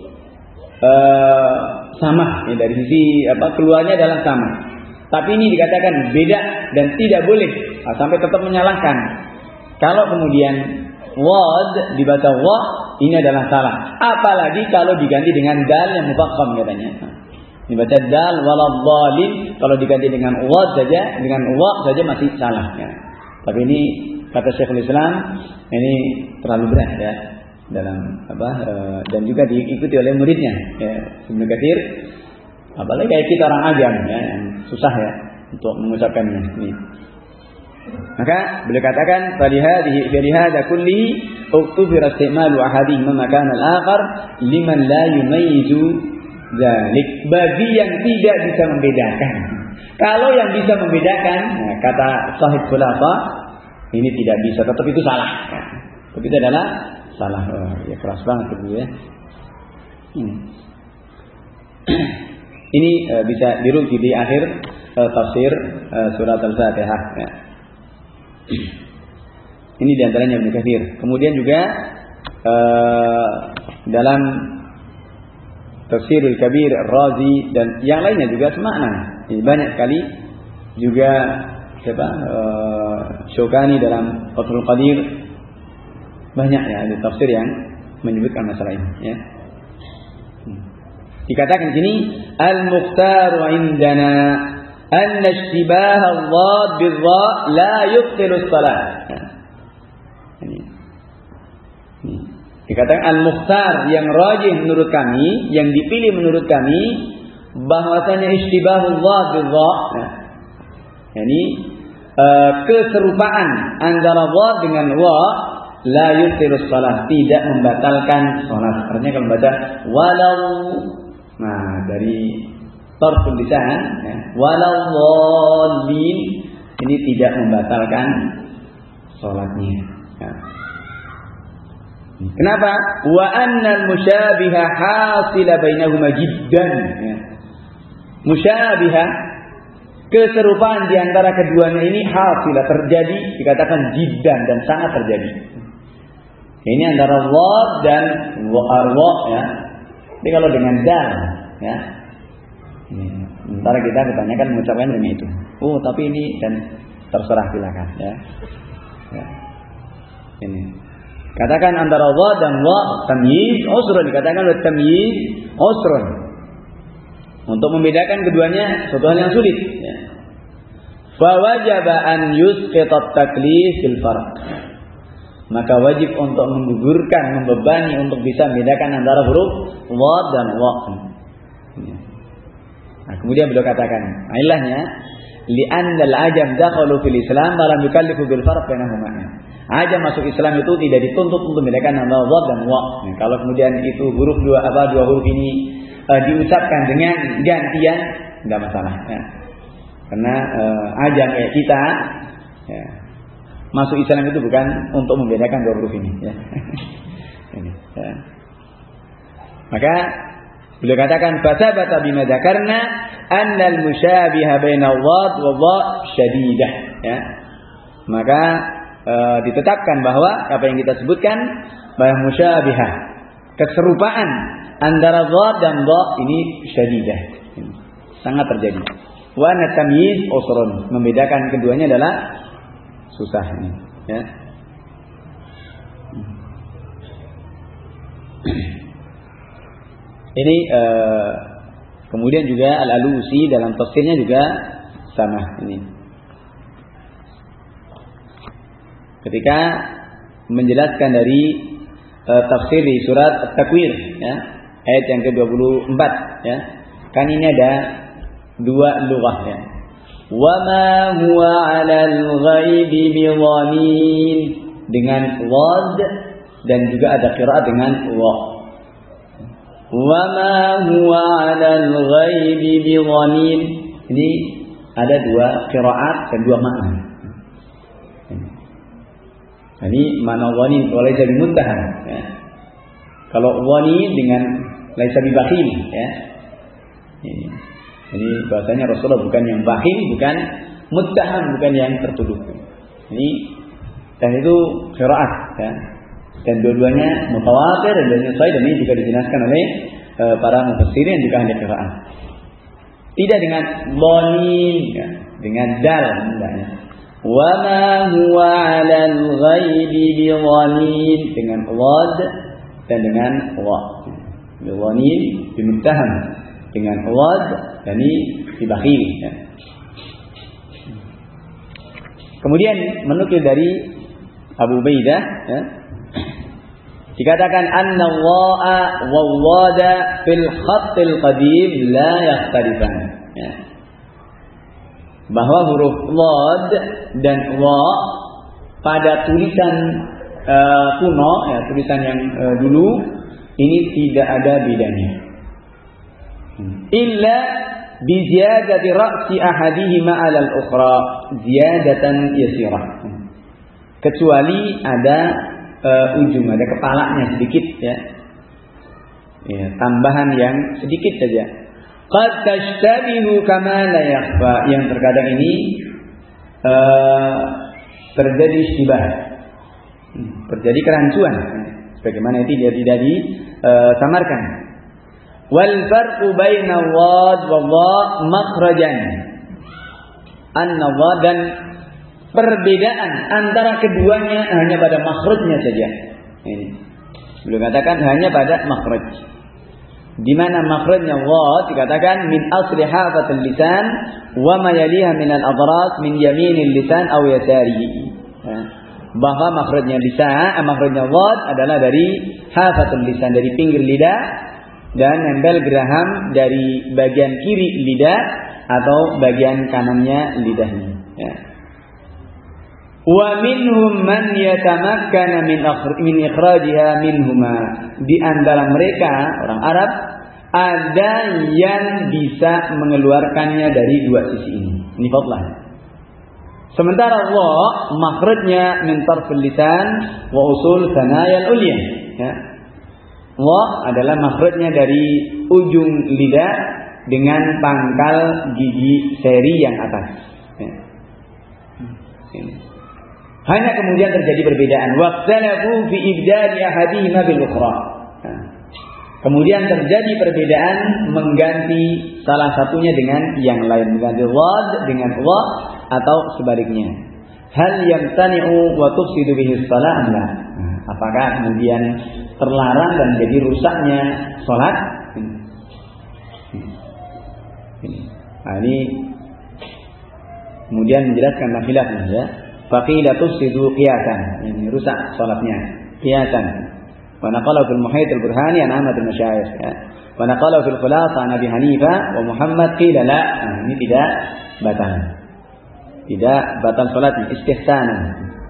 sama ya, dari sisi keluarnya adalah sama. Tapi ini dikatakan beda dan tidak boleh sampai tetap menyalahkan. Kalau kemudian wad dibaca wa, ini adalah salah. Apalagi kalau diganti dengan dal yang mufakham katanya. Dibaca dal waladhdallin, kalau diganti dengan wad saja, dengan wa saja masih salah ya. Tapi ini kata Syekhul Islam ini terlalu berat ya. dalam dan juga diikuti oleh muridnya ya, Ibnu Katsir. Apalagi kayak kita orang ajam ya, yang susah ya untuk mengucapkannya ini. Maka beliau katakan falihada kulli uktubira istimalu ahadihima makana al-akhar liman la yumayyizu dzalik, bagi yang tidak bisa membedakan. Kalau yang bisa membedakan, nah, kata Shahid Khulafa, ini tidak bisa, tetap itu salah. Ya. Tapi itu adalah salah. Oh, ya keras banget itu ya. Ini bisa dirujuk di akhir tafsir surat Al-Fatihah. Ya. Ini diantaranya Ibnu Katsir. Kemudian juga dalam Tafsirul Kabir Ar-Razi dan yang lainnya juga semakna. Ini banyak sekali juga Syukani dalam Fathul Qadir, banyak ya ada tafsir yang menyebutkan masalah ini ya. Dikatakan sini al-mukhtaru indana anna ishtibah al-dhad bil-dha la yubtilu as-salat. Dikatakan al-mukhtar yang rajih menurut kami, yang dipilih menurut kami, bahwasanya ishtibahul dhad bil-dha, yakni keserupaan antara dha dengan wa la yubtilu as-salat, tidak membatalkan salat. Artinya kalau baca walau, nah dari tarful lisan ya, walau dhalin, ini tidak membatalkan salatnya ya. Kenapa? Wa annal musyabiha hasila bainahuma jiddan ya. Musyabiha, keserupaan di antara keduanya ini hasila, terjadi, dikatakan jiddan, dan sangat terjadi. Ini antara dhad dan wa ya. Jadi kalau dengan dal ya. Sementara kita kebanyakan mengucapkan dengan itu. Oh, tapi ini dan terserah silakan ya. Ya. Ini. Katakan antara dha dan wa tamyiz usrun, dikatakan tamyiz usrun. Untuk membedakan keduanya suatu hal yang sulit ya. Fa wajaba an yusqita at-taklif fil farq. Maka wajib untuk menggugurkan, membebani untuk bisa membedakan antara huruf dha dan wa. Nah, kemudian beliau katakan, ilahnya li'anna al-ajam dakhalu fil Islam wa lam yukallifu bil farq bainahuma. Ajam masuk Islam itu tidak dituntut untuk membedakan antara dha dan wa. Nah, kalau kemudian itu huruf dua huruf ini diucapkan dengan gantian, enggak masalah ya. Karena ajam kayak kita ya, masuk Islam itu bukan untuk membedakan dua huruf ini ya. Ini, ya. Maka beliau katakan fasabata bima dzakarna anna al-musyabiha baina dhad wa dha syadidah ya. Maka ditetapkan bahwa apa yang kita sebutkan, bahwa musyabiha, keserupaan antara dhad dan dha ini syadidah, sangat terjadi. Wa anna tamyiz usrun, membedakan keduanya adalah susah ini ya. Ini kemudian juga Al-Alusi dalam tafsirnya juga sama ini. Ketika menjelaskan dari tafsir di surat At-Takwir ya, ayat yang ke-24 ya. Kan ini ada dua lughah ya. Wa ma huwa 'alal ghaibi bidhanin, dengan wad, dan juga ada qiraat dengan wa. Wa ma huwa 'alal ghaibi bidhanin. Ini ada dua qiraat dan dua makna. Ini makna dhanin wa laysa bimuttaham ya. Kalau dhanin dengan laysa bibakhil ya. Ini bahasanya Rasulullah bukan yang bakhil, bukan muttaham, bukan yang tertuduh. Ini dan itu qiraat ya. Dan dua-duanya mutawatir dan dua-duanya sahih, dan ini juga dijelaskan oleh para mufassirin juga ada qiraat. Tidak dengan dhanin ya, dengan dal hendaknya. Wa ma huwa 'alal ghaibi bidhanin, dengan wad dan dengan wa. Bidhanin bimuttaham, dengan wad dan ini dibakhil ya. Kemudian menukil dari Abu Ubaidah ya, Dikatakan anna-wa'a wa-wada fil khattil qadim la yakhtalifan. Ya. Bahwa huruf wad dan wa pada tulisan kuno, ya, tulisan yang dulu ini tidak ada bedanya. Illa bi ziyadati ra'si ahadihima 'ala al-ukhra ziyadatan yasirah. Kecuali ada ujung, ada kepalanya sedikit, ya. Ya, tambahan yang sedikit saja. Qad tashtabihu kama la yakhfa, yang terkadang ini terjadi istibah, terjadi kerancuan, sebagaimana itu dia tidak disamarkan. Wal farqu baina wad wa dha makhrajan. An-nadha, dan perbedaan antara keduanya hanya pada makhrajnya saja. Ini beliau katakan hanya pada makhraj. Di mana makhrajnya wad dikatakan min asli hafatul lisan wa ma yaliha min al-adras min yaminil lisan aw yasarihi. Ya. Bahwa makhrajnya lisan, makhrajnya wad adalah dari hafatul lisan, dari pinggir lidah, dan nempel geraham dari bagian kiri lidah atau bagian kanannya lidahnya. Ya. Wa minhum man yatamakkana min ikhrajiha minhuma. Di antara mereka orang Arab ada yang bisa mengeluarkannya dari dua sisi ini. Ini fadlah. Sementara wa makhrajnya min tarfil lisan wa usul thanaya al-ulya. Ya. Wa adalah makhrajnya dari ujung lidah dengan pangkal gigi seri yang atas. Ya. Ini. Hanya kemudian terjadi perbedaan. Waqtalafu fi ibdali ahadihima bil ukhra. Kemudian terjadi perbedaan mengganti salah satunya dengan yang lain, mengganti wad dengan wa atau sebaliknya. Hal yamtani'u wa tufsidu bihi shalah la? Apakah kemudian terlarang dan jadi rusaknya salat? Nah, ini kemudian menjelaskan khilafnya, ya. Faqila tufsidu qiyasan, ini rusak salatnya qiyasan. Wa naqala fil muhayt al-burhani an Ahmad al-Masyayikh, ya. Wa naqala fil khulasa an Abi Hanifah wa Muhammad qila la. Nah, ini tidak batal. Tidak batal salatnya, istihsanan.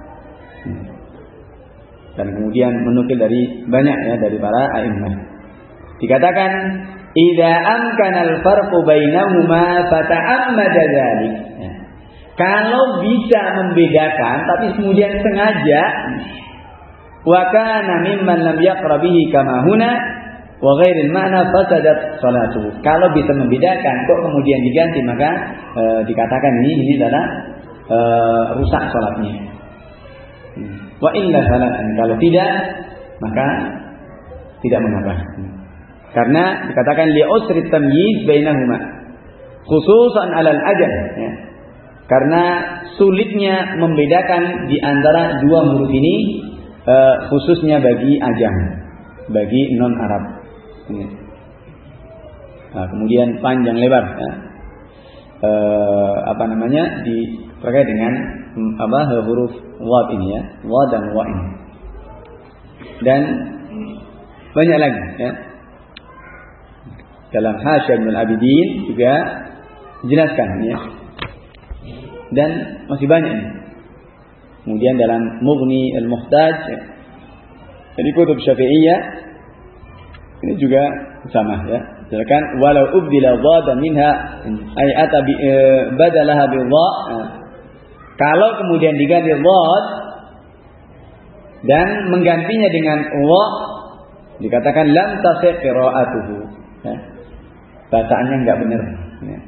Dan kemudian menukil dari banyak, ya, dari para a'immah. Dikatakan idza amkana al-farqu bainahuma fata'ammada dzalik. Ya. Kalau bisa membedakan tapi kemudian sengaja, wa kana mimman lam yaqra bihi kama huna wa ghairil ma'na fasadat salatuhu. Kalau bisa membedakan kok kemudian diganti, maka dikatakan ini adalah rusak salatnya. Wa illa salatan, kalau tidak maka tidak mengapa. Karena dikatakan li usri tamyiz bainahuma khususan 'alal ajam, ya. Karena sulitnya membedakan di antara dua huruf ini, khususnya bagi ajam, bagi non Arab. Nah, kemudian panjang lebar, ya. Terkait dengan huruf wad ini, ya, wad dan wa ini, dan banyak lagi, ya. Dalam Hasyah Ibnul Abidin juga dijelaskan, ya. Dan masih banyak ini. Kemudian dalam Mughni al-Muhtaj, ya, dari kutub Syafi'iyah ini juga sama, ya. Misalkan walau ubdila dhadan minha ay ata badalaha bi dha. Kalau kemudian diganti dhad dan menggantinya dengan wa, dikatakan lam tasih qira'atuhu, ya. Bacaannya enggak benar, ya.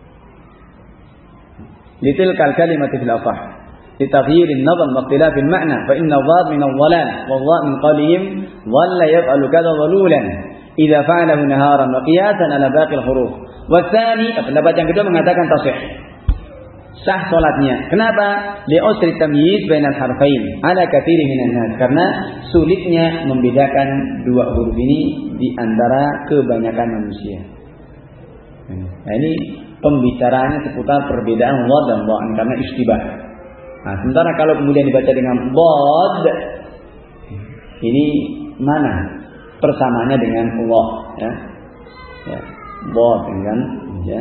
Litil kalimati fil afah litaghyir an-nazam wa ikhtilaf al-ma'na fa inna dhad min al-dhalal wa dhad min qalihim dhalla yaf'alu kadha dhalulan idza fa'alahu naharan wa qiyasan ala baqi al-huruf. Wa tsani, pendapat yang kedua mengatakan tasih, sah salatnya. Kenapa? Li usri tamyiz bainal harfain ala katsirin minan nas, karena sulitnya membedakan dua huruf ini di antara kebanyakan manusia. Nah, ini pembicaraannya seputar perbedaan wad dan dha karena istibah. Nah, sementara kalau kemudian dibaca dengan dhad, ini mana persamaannya dengan Allah, ya. Ya, Allah dengan, ya.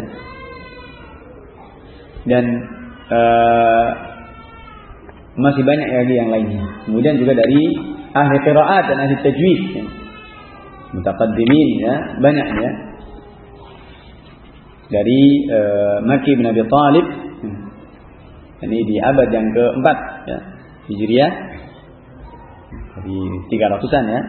Dan masih banyak lagi yang lainnya. Kemudian juga dari ahli qiraat dan ahli tajwid, ya. Mutaqaddimin, ya, banyak, ya. Dari Makki bin Abi Thalib, ini di abad yang keempat, ya, Hijriah, di 300-an, ya.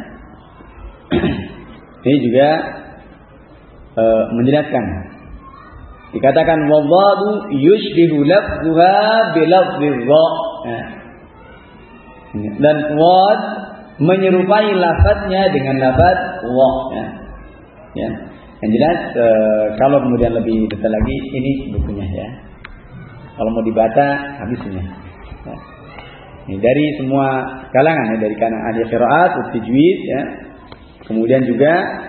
Ini juga menjelaskan, dikatakan wadadu yushbihu lafzuha bilafzil dha, ya. Dan wad menyerupai lafadznya dengan lafaz wa, ya. Ya. Yang jelas kalau kemudian lebih detail lagi, ini bukunya, ya. Kalau mau dibaca habisnya, ya. Ini dari semua kalangan, ya, dari kalangan ahli qiraat, tajwid, ya. Kemudian juga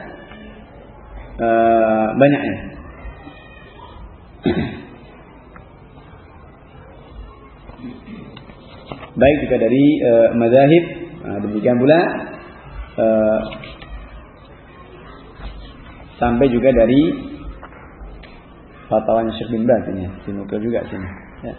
banyaknya. Baik juga dari mazahib, demikian pula sampai juga dari fatwanya Syekh bin Baz, ini dinukil juga sini, ya.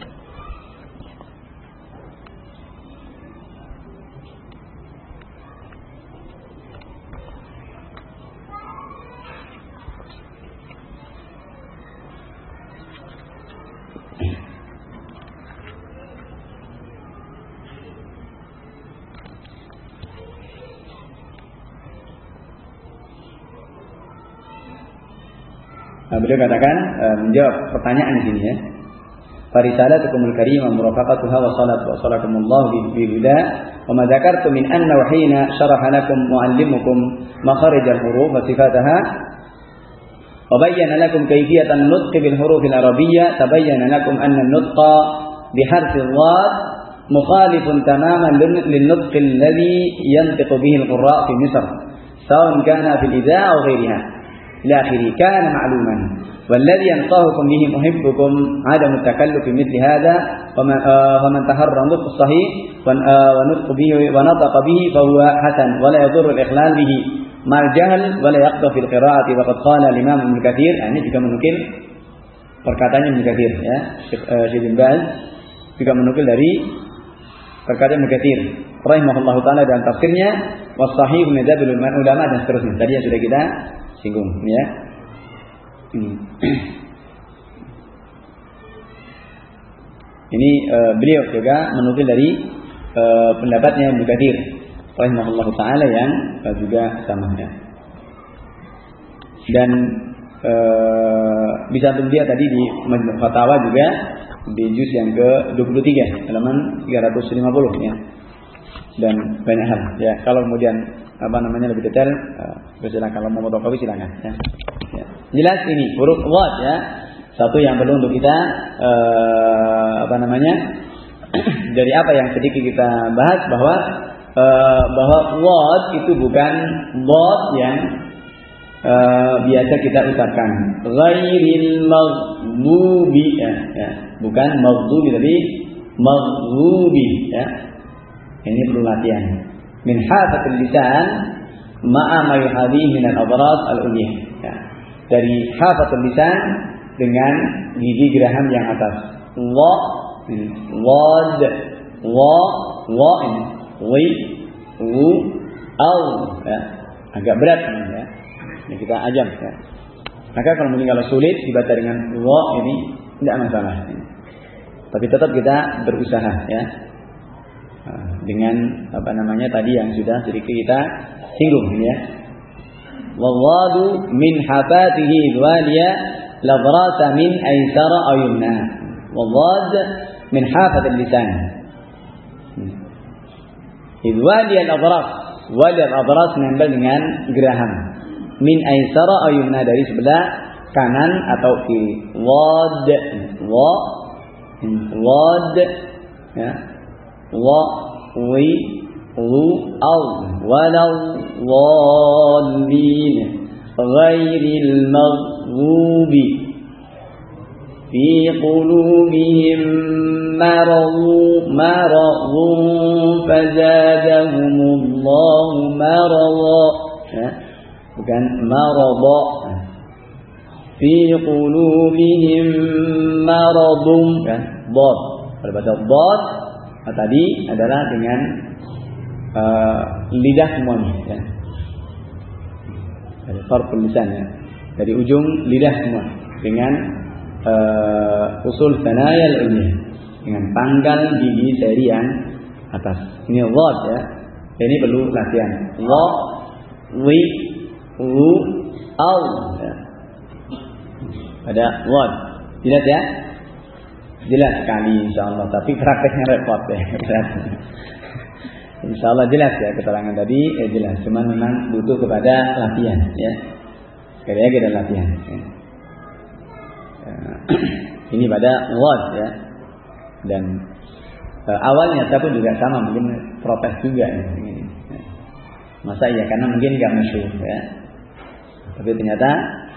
Beliau katakan menjawab pertanyaan di sini, ya. Farisalatukumul karimah murafaqatuha wa salakumullahu bi huda wa ma dzakartu min anna wa hina syaraha lakum muallimukum makharij al-huruf wa sifataha wa bayyana lakum kayfiyatan nutq bil huruf al-arabiyyah tabayyana lakum anna an-nutqa bi harfi al-wad mukhalifun tamaman lin-nutq alladhi yantiqu bihi al-qurra fi Misr sawa'an kana fil idhaa aw ghayriha ila akhirih kana ma'luman والذي ينصحكم به محبكم عدم التكلف بمثل هذا ومن تحرى النطق الصحيح ونطق به ونطق به فهو حسن ولا يضر الإخلال به مع الجهل ولا يقطع في القراءة وقد قال الإمام ابن كثير. Ini juga menukil perkataan Ibnu Katsir, ya. Syekh bin Baz juga menukil dari perkataan Ibnu Katsir rahimahullahu taala dan tafsirnya was-sahih madzhabul ulama dan seterusnya. Tadi yang sudah kita singgung, ya. Ini beliau juga menukil dari pendapatnya Ibnu Katsir rahimahullahu taala yang juga sama, ya. Dan bisa dilihat tadi di Majmu' Fatawa juga di juz yang ke-23 halaman 350, ya. Dan banyak hal, ya. Kalau kemudian lebih detail, silakan, kalau mau fotokopi silakan, ya. Ya. Jelas ini huruf wad, ya. Satu yang perlu untuk kita dari apa yang sedikit kita bahas bahwa wad itu bukan wad yang biasa kita ucapkan. Ghairil maghdubi, ya. Bukan maghdubi tapi maghdubi, ya. Ini perlu latihan. Min hafatul lisan ma'a ma yuhadhihi min al-adras al-ulyah, ya. Dari hafatul lisan dengan gigi geraham yang atas. Wa, wad, wa, wi, wu, au, ya. Agak berat, ya. Ini kita ajam, ya. Maka kalau sulit dibaca dengan wa ini tidak masalah, ya. Tapi tetap kita berusaha, ya. Dengan tadi yang sudah sedikit kita singgung, ya. Wawadu min hafatihi waliya labrasa min aisara ayumna. Wawad min hafatil lisan. Waliya al-adras, waliya al-adras menempel dengan geraham. Min aisara ayumna, dari sebelah kanan atau kiri. Wad, wad, ya. Wa, wi, wu, au, walau, wallin, ghairil maghdubi, fi qulubihim maradun fazadahumullahu Allahu marada, ya. Bukan marada. Fi qulubihim maradun, kan? Dhad. Kalau baca dhad tadi adalah dengan lidah semuanya, ya. Dari farqul lisan, ya. Dari ujung lidah semua dengan usul tsanayal uliyah, dengan pangkal gigi seri yang atas. Ini dhad, ya. Ini perlu latihan. Dha, wi, u, al, ya. Ada dhad. Jelas, ya? Jelas sekali insyaallah, tapi prakteknya repot, ya. Insyaallah jelas, ya, keterangan tadi jelas, cuma memang butuh kepada latihan, ya. Sekali lagi ada latihan, ya. Ini pada dhad, ya. Dan awalnya tapi juga sama, mungkin protes juga, ya. Masa iya, karena mungkin enggak masyhur, ya. Tapi ternyata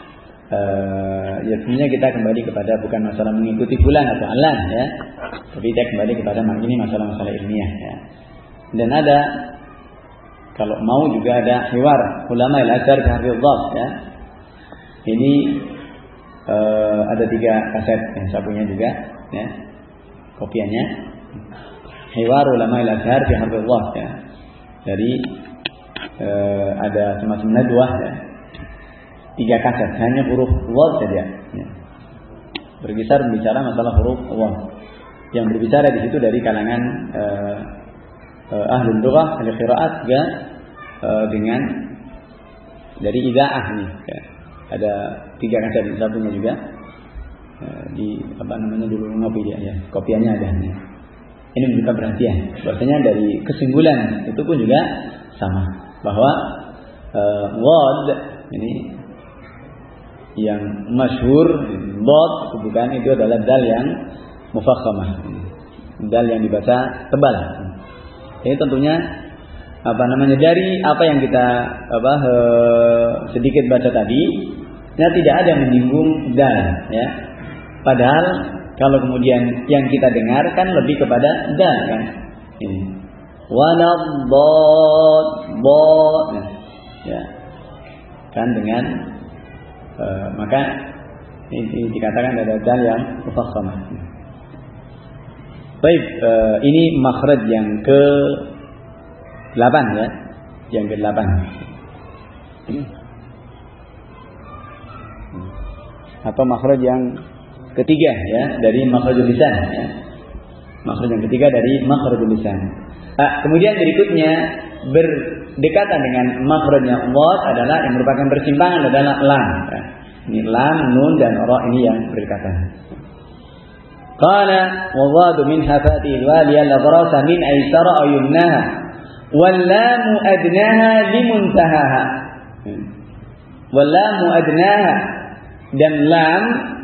ya sebenarnya kita kembali kepada bukan masalah mengikuti fulan atau alan, ya. Tapi kita kembali kepada ini masalah-masalah ilmiah, ya. Dan ada, kalau mau juga ada hiwar ulama al-azhar fi hafidh, ya. Ini ada 3 kaset yang saya punya juga, ya. Kopiannya hiwar ulama al-azhar fi hafidh, ya. Jadi ada semacam nadwah, ya. 3 kaset hanya huruf dhad saja, ya. Berbicara masalah huruf dhad. Yang berbicara di situ dari kalangan ahlul lughah, ahli qiraat juga dengan dari idaah nih, ya. Ada 3 kaset di satunya juga di dulu ngopi dia, ya. Kopiannya ada nih. Ini menunjukkan perhatian. Bahwasanya dari kesimpulan itu pun juga sama, bahwa dhad ini yang masyhur dhad bukan itu adalah dal yang mufakhamah, dal yang dibaca tebal. Ini tentunya dari apa yang kita sedikit baca tadi, tidak ada yang menyinggung dal, ya. Padahal kalau kemudian yang kita dengarkan lebih kepada dal, kan. Ini walad dhad, ya. Kan dengan maka ini dikatakan ada dal yang mufakhamah. Baik, ini makhraj yang ke-8, ya. Yang ke-8. Atau makhraj yang ketiga, ya, dari makhrajul lisan, ya. Makhraj yang ketiga dari makhrajul lisan. Kemudian berikutnya berdekatan dengan makhrajnya dhad adalah yang merupakan persimpangan adalah lam, ya. Ini lam, nun dan ra ini yang berdekatan. Qala wa dhadu min hafati al-waliya al-adrasa min aysara aw yumnaha wal lam adnaha limuntahaha. Wal lam adnaha, dan lam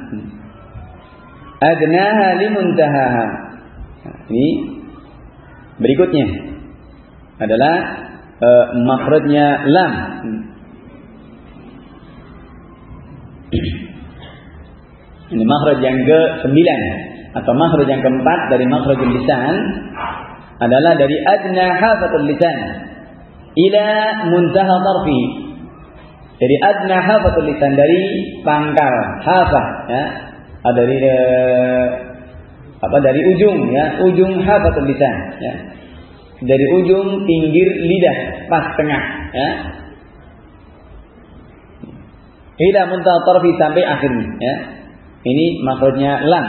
adnaha limuntahaha. Ini berikutnya adalah makhrajnya lam. Ini makhraj yang ke-9 atau makhraj yang keempat dari makhrajul lisan adalah dari adna hafatul lisan ila muntaha tarfi. Jadi adna hafatul lisan dari pangkal hafah, ya. Dari ujung, ya, ujung hafatul lisan, ya. Dari ujung pinggir lidah pas tengah, ya. Ila muntaha tarfi sampai akhirnya, ya. Ini makhrajnya lam.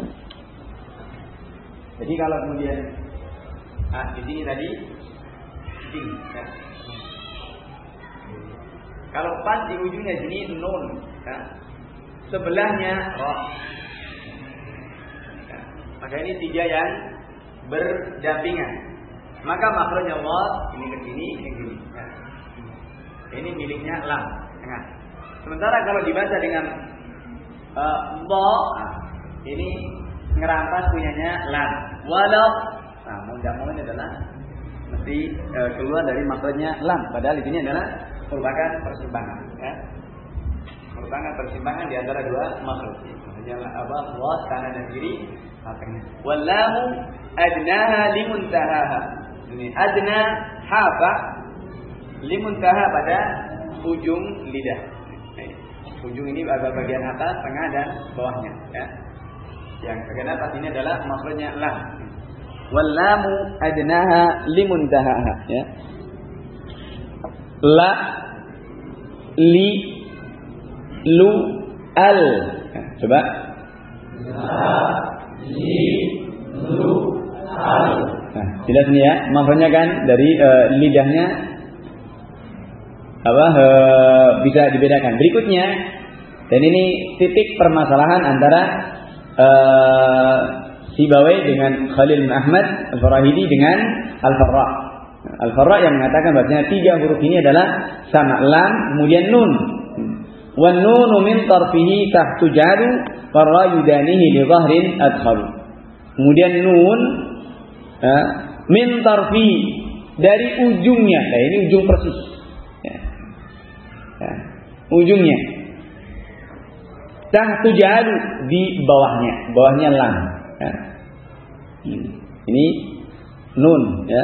Jadi kalau kemudian di sini tadi sini, ya. Kalau pas di ujungnya sini nun, ya. Sebelahnya ra. Ya. Maka ini 3 yang berdampingan. Maka makhrajnya dhad ini ke sini, ini ke sini, ya. Ini miliknya lam, tengah. Sementara kalau dibaca dengan dha, ini ngerampas punyanya lam. Walau, mudah-mudahan adalah mesti keluar dari makhrajnya lam. Padahal di sini adalah merupakan persimpangan, ya. Merupakan persimpangan di antara 2 makhraj. Maksudnya dha kanan dan kiri, tengah. Wallahu adnaha limuntahaha. Ini adna hafa Limuntaha pada ujung lidah. Ujung ini bagian atas, tengah dan bawahnya. Ya. Yang bagian atas ini adalah makhrajnya lam. Wallamu adnaha limuntaha. Ya. La, li, lu, al. Nah, coba. La, li, lu, al. Nah, jelas ini ya. Makhrajnya kan dari lidahnya bisa dibedakan. Berikutnya, dan ini titik permasalahan antara Sibawai dengan Khalil bin Ahmad Al-Farahidi dengan Al-Farra. Al-Farra yang mengatakan bahwasanya 3 huruf ini adalah sama, lam kemudian nun. Wan nunu min tarfihi tahtu jaru farra yudanihi li dhahrin adkhalu. Kemudian nun min tarfi dari ujungnya. Nah, ini ujung persis. Ya, ujungnya tahtu jalu di bawahnya lam ya. Ini nun ya.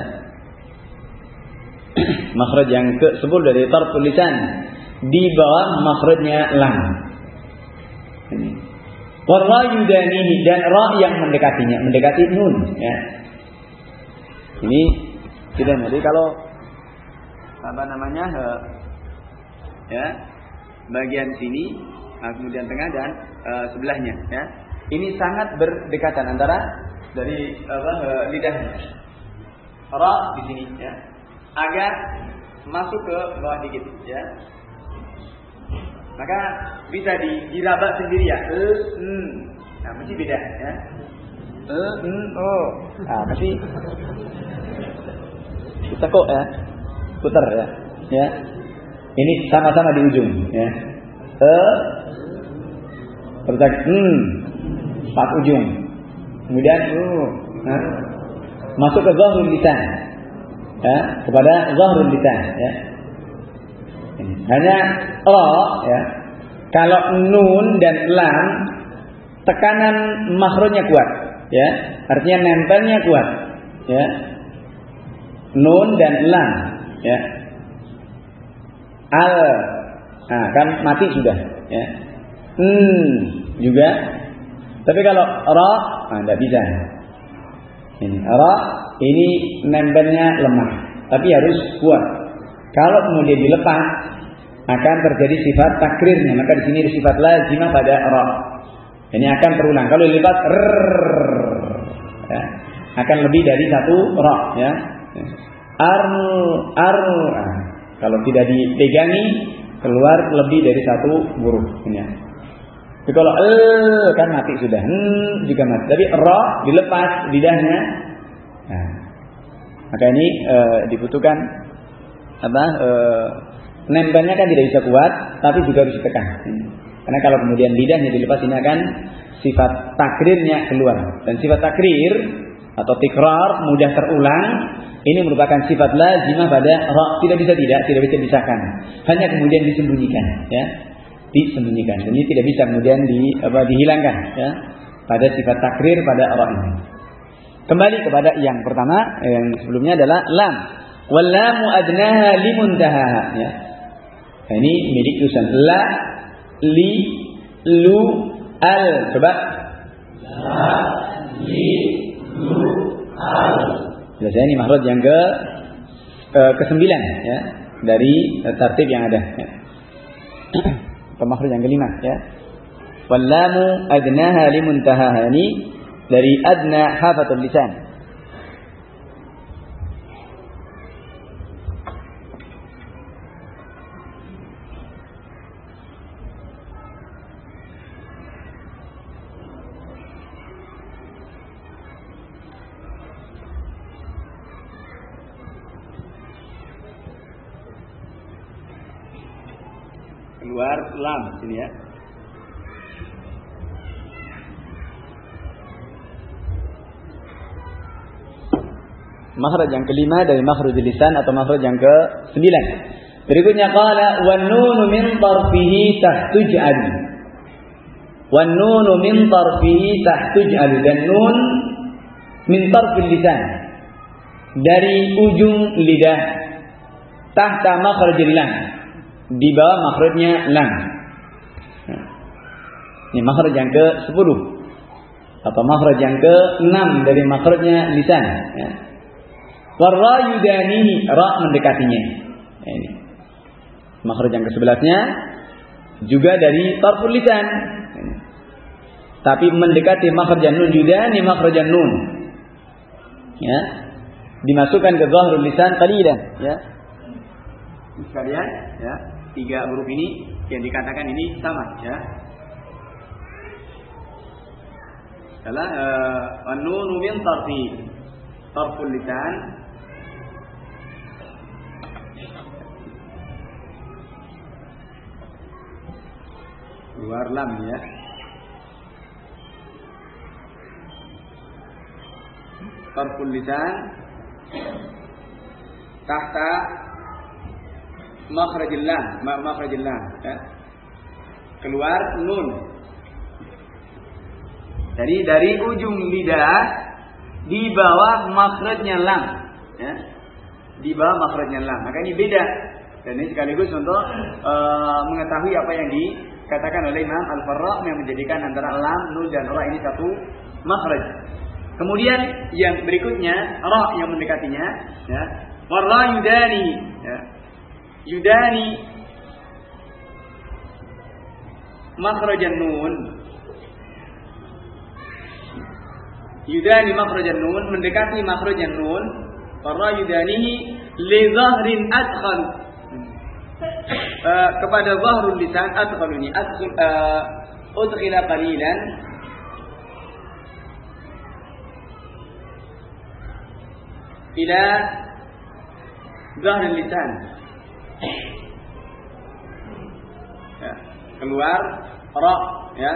Makhraj yang ke-10 dari tarful lisan di bawah makhrajnya lam. Ini warra yudanihi dan ra yang mendekati nun ya. Ini tidak. Jadi kalau ya, bagian sini, kemudian tengah dan sebelahnya. Ya. Ini sangat berdekatan antara dari lidahnya. Ra di sini, ya. Agak masuk ke bawah dikit, ya. Maka bisa diraba sendiri ya. Nah, mesti beda, ya. Mesti kita kok ya, putar ya, ya. Ini sama-sama di ujung, ya. Pas ujung. Kemudian masuk ke zahrul lisan. Ya, kepada zahrul lisan, ya. Hanya ya. Kalau nun dan lam tekanan makhrajnya kuat, ya. Artinya nempelnya kuat, ya. Nun dan lam, ya. Al, kan mati sudah, ya. Juga. Tapi kalau ra, tidak bisa. Ini ra, ini nempelnya lemah, tapi harus kuat. Kalau kemudian dilepas, akan terjadi sifat takrirnya. Maka di sini sifat lazimah pada ra. Ini akan terulang. Kalau dilepas, ya, akan lebih dari satu ra, ya. Kalau tidak dipegangi keluar lebih dari satu huruf ini. Tapi kalau kan mati sudah, juga mati. Tapi ra dilepas lidahnya, nah, maka ini dibutuhkan nempelnya kan tidak bisa kuat, tapi juga harus ditekan. Karena kalau kemudian lidahnya dilepas ini akan sifat takrirnya keluar. Dan sifat takrir atau tikrar mudah terulang. Ini merupakan sifat lazimah pada ra, tidak bisa disahkan. Hanya kemudian disembunyikan, ya. Disembunyikan. Ini tidak bisa kemudian dihilangkan, ya. Pada sifat takrir pada ra ini. Kembali kepada yang pertama, yang sebelumnya adalah lam. Wallamu adnaha limuntahaha, ya. Nah, ini milik tulisan la, li, lu, al. Coba. La, li, lu, al. Biasanya ini makhraj yang ke-9 ya, dari tartib yang ada, ya. Makhraj yang ke-5 ya. Wallamu adnaha limuntahaha, ini dari adna hafatul lisan. Keluar lam sini ya. Makhraj yang ke-5 dari makhraj lisan atau makhraj yang ke-9. Berikutnya qala wan nunu min tarfihi tahtuj'al. Wan nunu min tarfihi tahtuj'al, dan nun min tarfil lisan, dari ujung lidah tahta makhrajil lam, di bawah makhrajnya lam. Ini makhraj yang ke-10 atau makhraj yang ke-6 dari makhrajnya lisan, ya. Warra yudanihi, ra mendekatinya. Ini makhraj yang ke-11-nya juga dari tarful lisan, tapi mendekati makhraj nun, yudani makhraj nun, ya, dimasukkan ke zahrul lisan qalilan, ya. Sekalian, ya, 3 huruf ini yang dikatakan ini sama, ya. Adalah an-nun min tarful lisan, luar lam, ya. Tarful lisan tahta makhrajil lam, ya. Keluar nun. Jadi dari ujung lidah di bawah makhrajnya lam, ya. Di bawah makhrajnya lam. Maka ini beda. Dan ini sekaligus untuk mengetahui apa yang dikatakan oleh Imam Al-Farra yang menjadikan antara lam, nun dan ra ini satu makhraj. Kemudian yang berikutnya ra yang mendekatinya, ya. Warra yudani, ya. Yudani makhrajan nun. Yudani makhrajan nun, mendekati makhrajan nun. Warra yudanihi li zahrin adkhal, kepada zahrul lisan. Adkhal ini udkhila qalilan ila zahrul lisan, ya. Keluar ra, ya.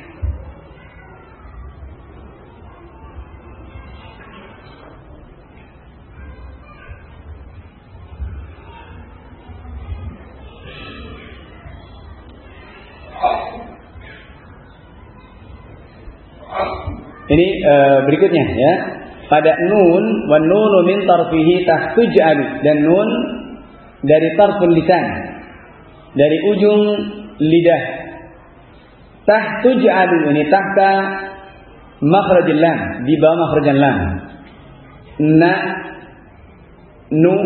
Ini berikutnya, ya. Pada nun, wan nunu min tarfihi tahtuj'al, dan nun dari tarful lisan, dari ujung lidah. Tahtuj'al ini tahta makhrajil lam, di bawah makhrajal lam. Na, nu,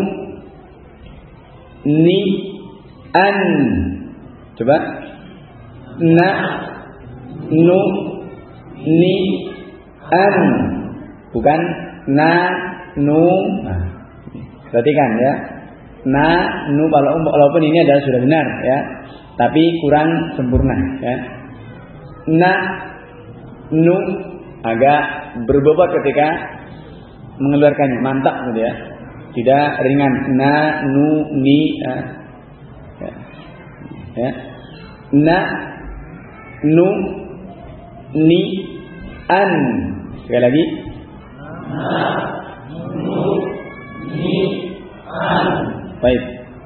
ni, an. Coba. Na, nu, ni, an. Bukan na, nu. Nah, perhatikan, ya. Na, nu, walaupun ini adalah sudah benar, ya, tapi kurang sempurna, ya. Na, nu agak berbobot ketika mengeluarkannya, mantap gitu, ya. Tidak ringan. Na, nu, ni, ya. Ya. Na, nu, ni, an. Sekali lagi. Baik.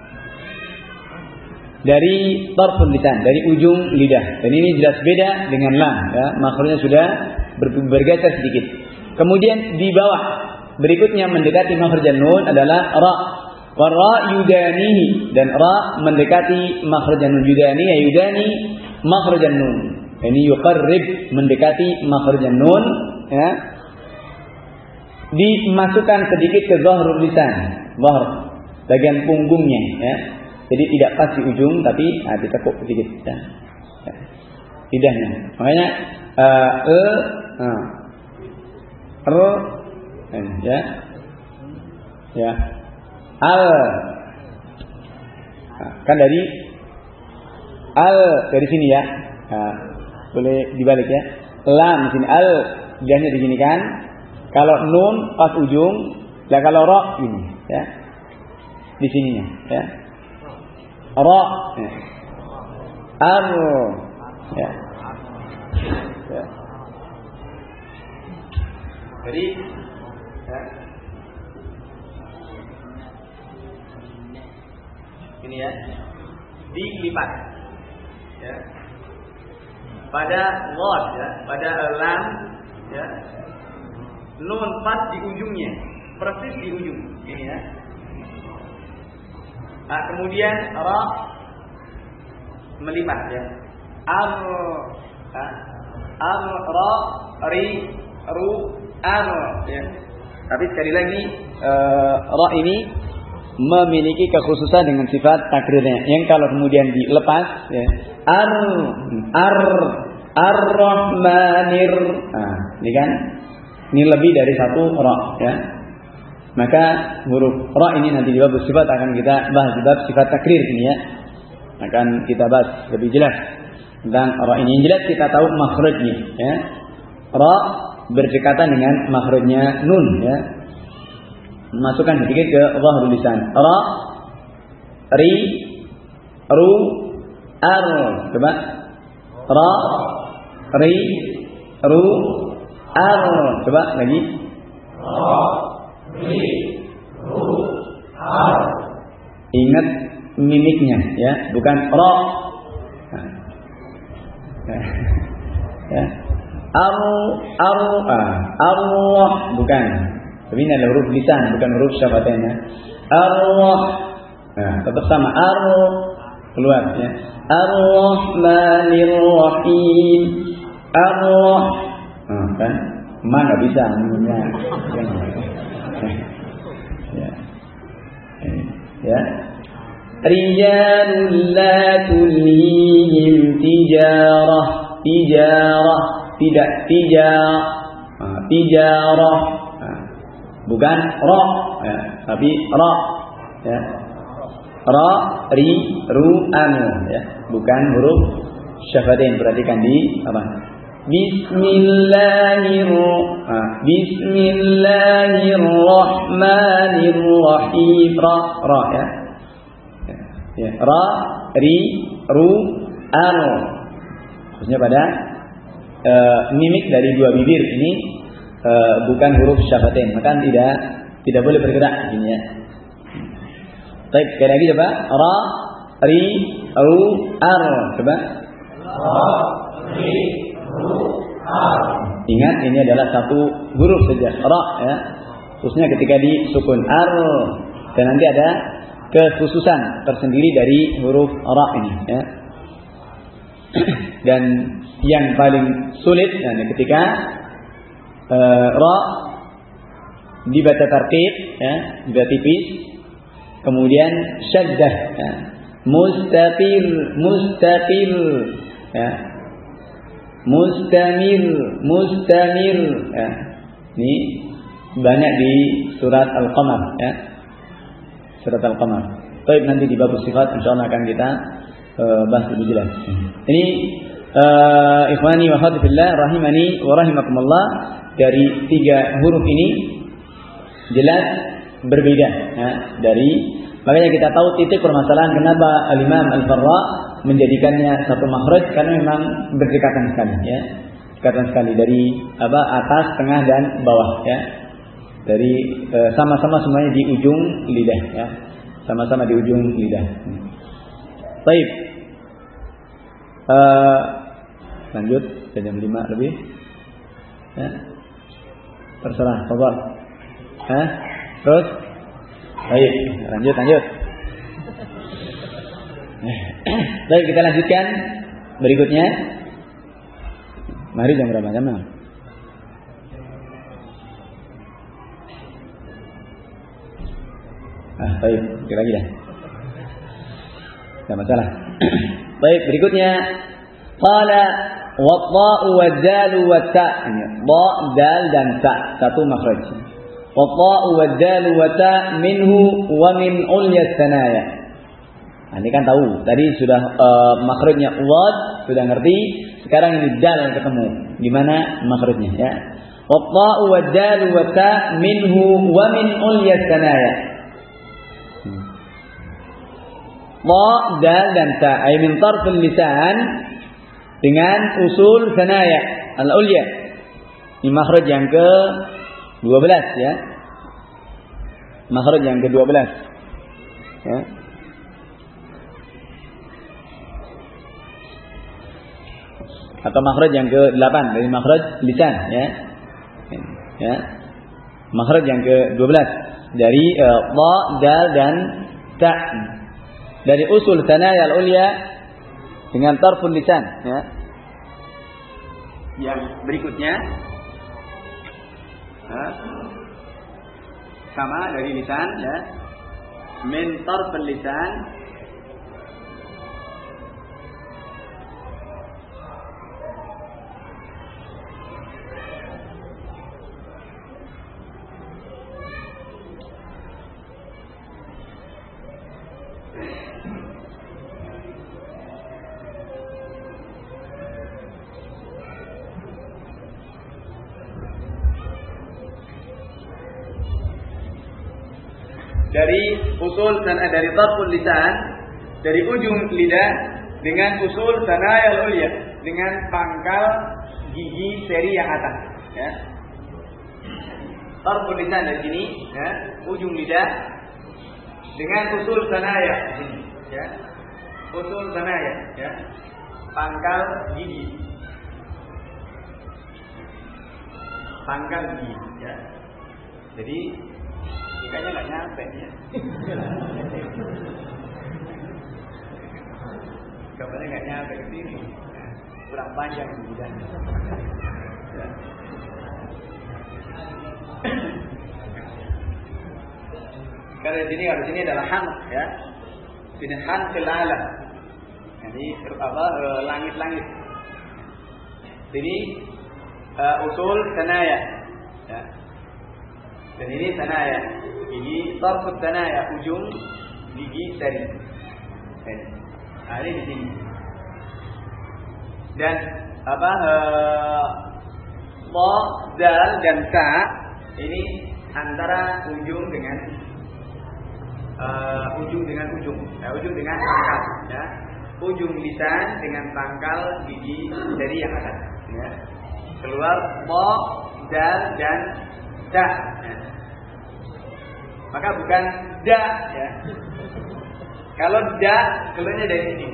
Dari tarful lisan, dari ujung lidah. Dan ini jelas beda dengan lam, ya. Makhrajnya sudah bergeser sedikit. Kemudian di bawah berikutnya mendekati makhraj nun adalah ra. Wa ra yudanihi, dan ra mendekati makhraj nun. Yudani, ya, yudani makhraj nun. Ini yuqarrib, mendekati makhraj nun, ya. Dimasukkan sedikit ke zahrul lisan, zahr, bagian punggungnya, ya. Jadi tidak pas di ujung, tapi ditekuk sedikit, ya. Lidahnya. Makanya ya, ya, al, kan dari al dari sini, ya. Boleh dibalik, ya. Lam di sini, al lidahnya di sini, kan. Kalau nun pas ujung, ya. Kalau ra ini, ya, di sininya, ya. Ra, ya. Ar, ya. Ya. Jadi, ya. Ini, ya, dilipat, ya. Pada wad, ya, pada lam, ya. Nun pas di ujungnya, persis di ujung, ini, ya. Kemudian ra melipat ya. Ra, ri, ru, ar ya. Tapi sekali lagi ra ini memiliki kekhususan dengan sifat takrirnya. Yang kalau kemudian dilepas ya, ar-rahmanir. Ini kan ini lebih dari satu ra ya. Maka huruf ra ini nanti di bab sifat akan kita bahas di bab sifat takrir ini ya. Akan kita bahas lebih jelas tentang ra ini. Yang jelas kita tahu makhrajnya ya. Ra berdekatan dengan makhrajnya nun ya. Masukkan sedikit ke zahirul lisan. Ra, ri, ru, ar. Coba. Ra, ri, ru, ar. Coba lagi. Ra, ri, ru, ar. Ingat mimiknya ya, bukan ra. Ya. Ar, bukan. Tapi ini adalah huruf lisan, bukan huruf syafatain ya. Ar-Rah. Tetap sama keluar ya. Ar-Rahmanir Rahim. Ar-Rah. Kan? Ma enggak bisa namanya. Ya. Ya. Rijalul la tulhihim tijarah. Tidak tijarah. Bukan ra ya, tapi ra ya. Ra, ri, ru, an ya. Bukan huruf syafatain. Perhatikan di apa? Bismillahirrahmanirrahim. Ra ya. Ya. Ra, ri, ru, an. Khususnya pada mimik dari dua bibir ini bukan huruf syafatain, maka tidak boleh bergerak begini ya. Baik, sekali lagi coba. Ra, ri, ru, ar. Coba. Ra, ri, ru, ar. Ingat ini adalah satu huruf saja, ra ya. Khususnya ketika disukun ar, dan nanti ada kekhususan tersendiri dari huruf ra ini ya. Dan yang paling sulit ketika ra dibaca tartib ya, dibaca tipis, kemudian syaddah ya. Mustaqil ya. Mustamir ya. Ini banyak di surat Al-Qamar ya. Surat Al-Qamar. Baik, nanti di bab sifat insyaallah akan kita bahas lebih jelas. Ini ikhwani wa akhwati fillah rahimani wa rahimakumullah, dari tiga huruf ini jelas berbeda ya, makanya kita tahu titik permasalahan kenapa Al-Imam Al-Farra menjadikannya satu makhraj, karena memang berdekatan sekali ya. Berdekatan sekali dari atas, tengah dan bawah ya. Dari sama-sama semuanya di ujung lidah ya. Sama-sama di ujung lidah. Baik. Lanjut ke jam 5 lebih. Ya. Terserah, tolong. Terus. Baik, lanjut. Baik, kita lanjutkan berikutnya. Mari jam berapa? Jam 6. Baik, sekali lagi dah. Tidak masalah. Baik, berikutnya. Qala wa ta'u wa dalu wa ta. Ba, dal dan ta, satu makhraj. Wa ta'u wa dalu wa ta minhu wa min ulyas sanaya. Ini kan tahu. Tadi sudah makhrajnya wad, sudah ngerti. Sekarang ini dal ketemu. Di mana makhrajnya ya? Wa ta'u wa dalu wa ta minhu wa min ulyas sanaya. Ta, dal dan ta ay min tarfil lisan dengan usul sanaya al-ulya. Ini makhraj yang ke-12 ya. Makhraj yang ke-12 ya. Atau makhraj yang ke-8 dari makhraj lisan ya. Ya. Makhraj yang ke-12 dari ta, dal dan ta. dari usul tsanaya al-ulya dengan tarful lisan, ya. Yang berikutnya sama dari lisan, ya. Min tarful lisan dari usul dari tarful lisan, dari ujung lidah dengan usul tsanaya al-ulya, dengan pangkal gigi seri yang atas, ya. Tarful lisan dari sini, ya, ujung lidah dengan usul tsanaya di sini, ya. Usul tsanaya, ya. Pangkal gigi. Pangkal gigi, ya. Jadi kayaknya nggak nyampe ya. Gambarnya nggak nyampe ke sini. Kurang panjang lidahnya. Ya. Kalau di sini adalah han, ya. Sini han fil alam. Jadi langit-langit. Sini usul tsanaya, ya. Dan ini tsanaya. Ini tarfut tsanaya, ujung gigi seri. Nah, ini di sini. Dan ta, dal dan ta ini antara ujung dengan ujung dengan pangkal, ya. Ujung lisan dengan pangkal gigi seri yang atas, ya. Keluar ta, dal dan da. Ya. Maka bukan da, ya. Kalau da keluarnya dari sini.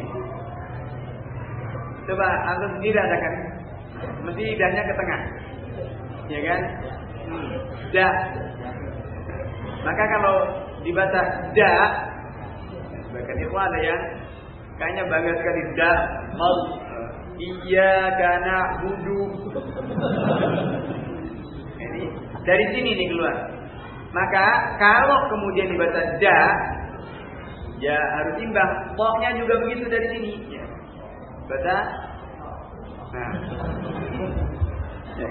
Coba antum sendiri rasakan. Mesti lidahnya ke tengah. Ya kan? Da. Maka kalau dibaca da, bahkan itu ada yang kayaknya bangga sekali da, mau iyyaka na'budu. Ini dari sini nih keluar. Maka kalau kemudian dibaca da, ya harus imbang. Poknya juga begitu dari sini. Ya. Baca. Nah. Ya.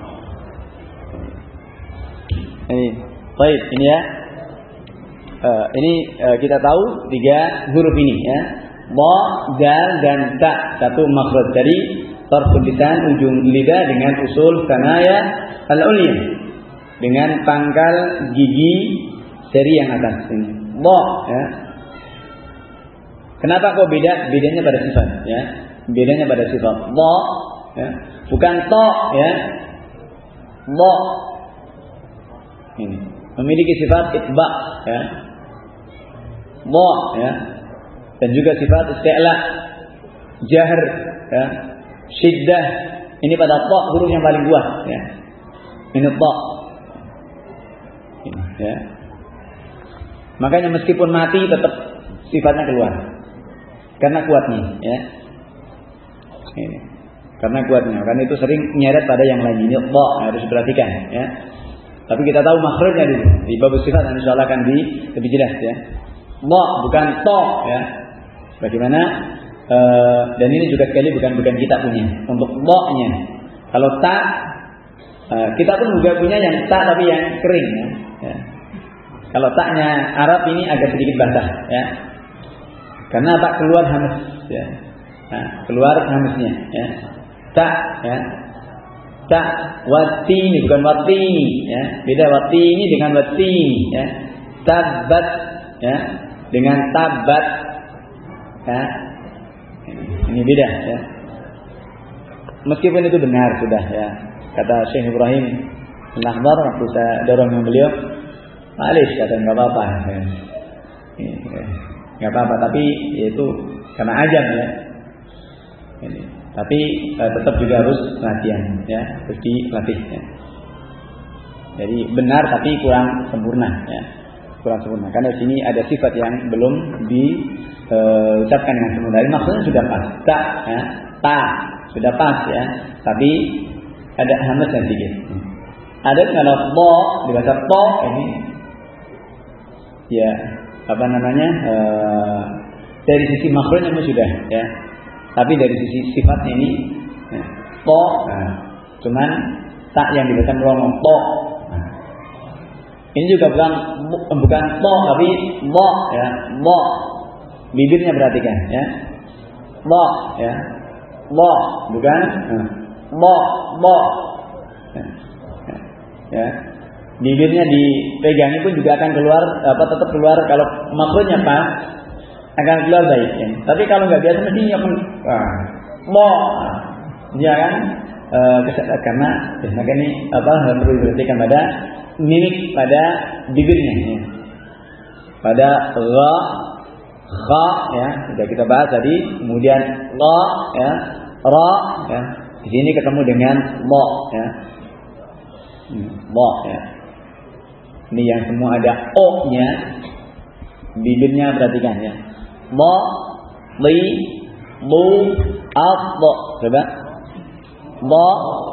Ini, baik ini ya. Ini kita tahu 3 huruf ini, ya. Ba, dal dan ta, satu makhraj dari tarful lisan, ujung lidah dengan usul tsanaya al-ulya, dengan pangkal gigi seri yang atas ini. Ba, ya. Kenapa kok beda? Bedanya pada sifat, ya. Bedanya pada sifat. Ba, ya. Bukan to, ya. Ba. Ini memiliki sifat itba, ya. Ba, ya. Dan juga sifat isti'la, jahr, ya. Syiddah. Ini pada ta, huruf yang paling kuat, ya. Ini ta. Ini, ya. Makanya meskipun mati tetap sifatnya keluar. Karena kuatnya, ya. Ini. Karena kuatnya, karena itu sering nyeret pada yang lain. Ini ta, harus diperhatikan, ya. Tapi kita tahu makhrajnya dulu. Di bab sifat insyaallah akan lebih jelas, ya. Ba bukan to, ya. Bagaimana? Dan ini juga sekali bukan kita punya. Untuk ba-nya. Kalau ta, kita pun juga punya yang ta tapi yang kering, ya. Kalau ta-nya Arab ini agak sedikit basah, ya. Karena tak keluar hamas, ya. Nah, keluar hamasnya, ya. Ta, ya. Ta, watini bukan watini, ya. Beda watini dengan watini, ya. Tabat, ya. Dengan tabat, ya. Ini beda, ya. Meskipun itu benar sudah, ya. Kata Syekh Ibrahim Al-Akhdar waktu saya dorong yang beliau, malis kata nggak apa-apa, ya. Nggak apa-apa, tapi itu karena ajam, ya. Ini. Tapi tetap juga harus latihan, ya, harus dilatih, ya. Jadi benar tapi kurang sempurna, ya, kurang sempurna. Karena di sini ada sifat yang belum ucapkan dengan semula. Maksudnya sudah pas. Ta sudah pas ya. Tapi ada hamzah sedikit. Ada kalau bo dibaca to ini ya apa namanya dari sisi makhrajnya sudah ya. Tapi dari sisi sifatnya ini ya, to cuman tak yang dibaca melongo to. Ini juga bukan to tapi bo ya, bo. Bibirnya perhatikan ya. Bo ya. Bo bukan bo. Ya. Bibirnya dipegangi pun juga akan keluar tetap keluar kalau makhrajnya pas akan keluar baik ya. Tapi kalau enggak biasa mesti bo. Dia kan karena maka ini perlu diperhatikan pada mimik pada bibirnya ya. Pada ra kha ya sudah kita bahas tadi, kemudian la ya, ra ya. Di sini ketemu dengan mo ya. Mo ya. Ini yang semua ada o-nya. Bibirnya perhatikan ya. Mo, li, lu, al, bo. Coba. Mo,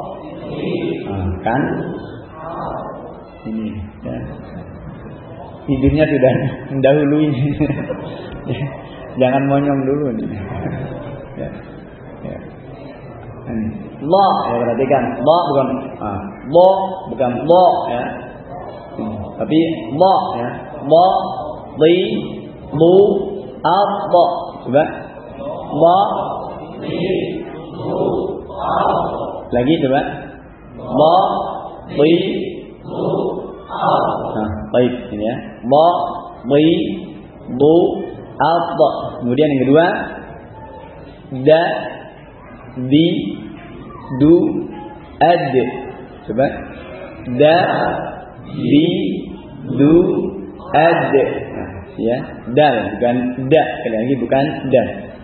kan? Ini ya. Bibirnya sudah mendahului. Jangan monyong dulu nih. Ya. Ya. Lo ya perhatikan. Lo bukan lo bukan lo ya. Tapi lo ya. Lo, li, lu, al, lo. Coba. Lo, li, lu, al. Lagi coba. Lo, li, lu, al. Baik ini ya. Lo, li, lu, al. Kemudian yang kedua da, di, du, ad. Coba. Da, di, du, ad. Ya, dal bukan da. Sekali lagi bukan da.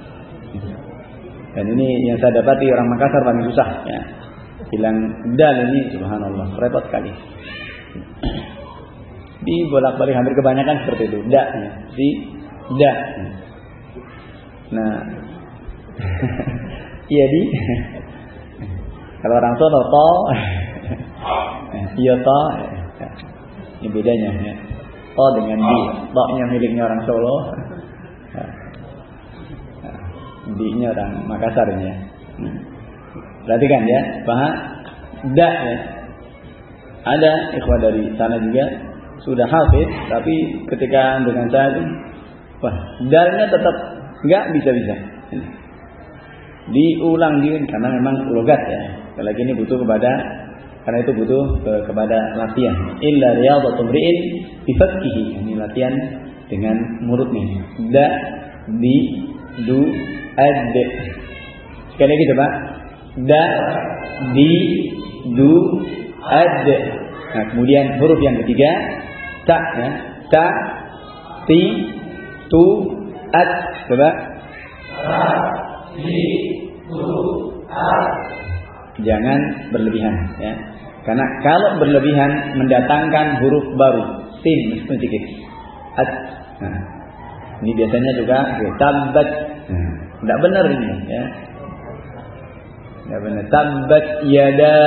Dan ini yang saya dapati orang Makassar paling susah ya. Bilang dal ini subhanallah repot sekali. Di bolak-balik hampir kebanyakan seperti itu. Da ya. Si da. Nah, iya di. Kalau orang Solo to, iya to. Ini bedanya ya. To dengan di. To-nya miliknya orang Solo. Di-nya orang Makassar ya. Perhatikan ya, paham? Da ya. Ada ikhwah dari sana juga sudah hafid, tapi ketika dengan saya itu, wah, dalnya tetap enggak bisa-bisa. Diulang karena memang logat ya. Lagi ini butuh karena itu butuh kepada latihan. Illa riyadhatul ri'in bi fathihi. Ini latihan dengan mulutnya. Da, di, du, ad. Sekali lagi coba. Da, di, du, ad. Nah, kemudian huruf yang ketiga ta ya. Ta, ti, tu, ad. Coba. Ta, ti, tu, ad. Jangan berlebihan ya. Karena kalau berlebihan mendatangkan huruf baru sin meskipun sedikit. Ad. Nah, ini biasanya juga tabat. Tidak benar ini ya. Tidak benar. Tabat yada.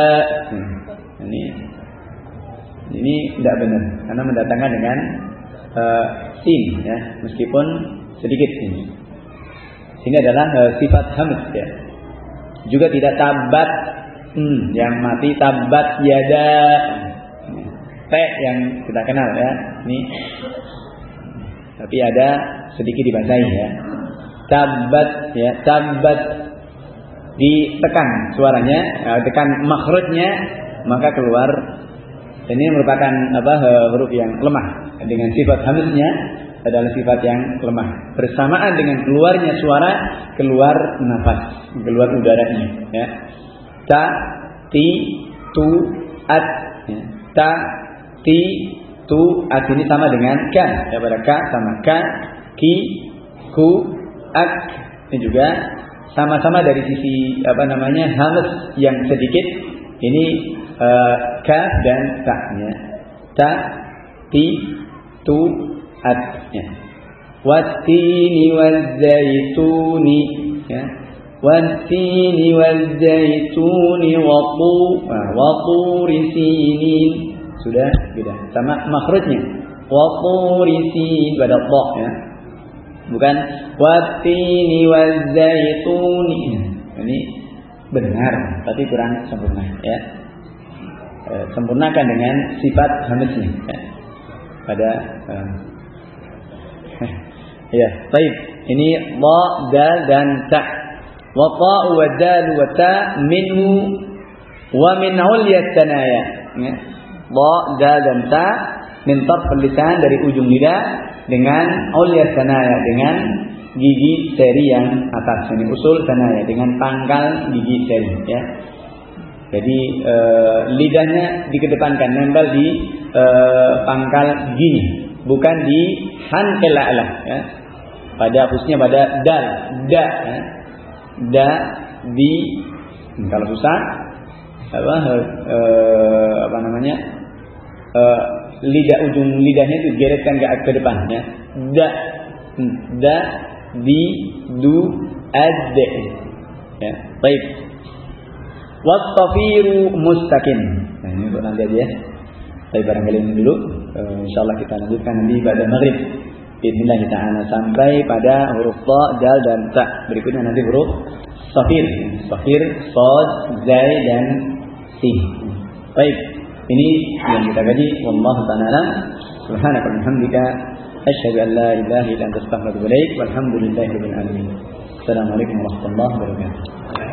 Ini tidak benar karena mendatangkan dengan sin ya, meskipun sedikit ini. Ini adalah sifat hamz ya. Juga tidak tabat yang mati tabat yada. T yang kita kenal ya. Ini tapi ada sedikit dibacain ya. Tabat ya, tabat ditekan suaranya, tekan makhrajnya maka keluar. Ini merupakan huruf yang lemah dengan sifat hamznya adalah sifat yang lemah. Bersamaan dengan keluarnya suara keluar nafas, keluar udaranya ya. Ta, ti, tu, ad. Ya. Ta, ti, tu, ad ini sama dengan ka. Daripada ka sama ka, ki, ku, ak. Ini juga sama-sama dari sisi hamz yang sedikit. Ini ka dan ta-nya. Ta, ti, tu, ad. Ya. Wattini wazzaituni, ya. Wattini wazzaituni wa turi sinin. Sudah, beda. Sama makhrajnya. Wa turi sin, pada dha, ya. Bukan wattini wazzaituni. Ini benar, tapi kurang sempurna, ya. Sempurnakan dengan sifat hamzahnya, ya. Pada ya, baik. Ini dha, dal dan ta. Wa ta wa dal wa ta minhu wa min ulyat tanaya. Ya. Dha, dal dan ta min tarf lisan, dari ujung lidah, dengan ulyat tanaya, dengan gigi seri yang atas. Ini usul tanaya, dengan pangkal gigi seri, ya. Jadi lidahnya dikedepankan, nempel di pangkal gigi, bukan di hanqil a'la, ya. Pada khususnya pada dal, da, ya. Da di, kalau susah apa namanya, lidah, ujung lidahnya itu geretkan ke depan, ya. Da di du ad, ya. Baik. Wattafiru mustaqim. Nah, ini untuk nanti aja, ya. Tapi barangkali ini dulu. Insyaallah kita lanjutkan nanti pada maghrib. Bismillah ta'ala sampai pada huruf ta, dal dan ta. Berikutnya nanti huruf safir, safir, sad, zai dan sin. Baik, ini yang kita kaji. Wallahu ta'ala subhanaka wa bihamdika asyhadu an la ilaha illa anta astaghfiruka wa atubu ilaik. Walhamdulillahirabbil alamin. Assalamualaikum warahmatullahi wabarakatuh.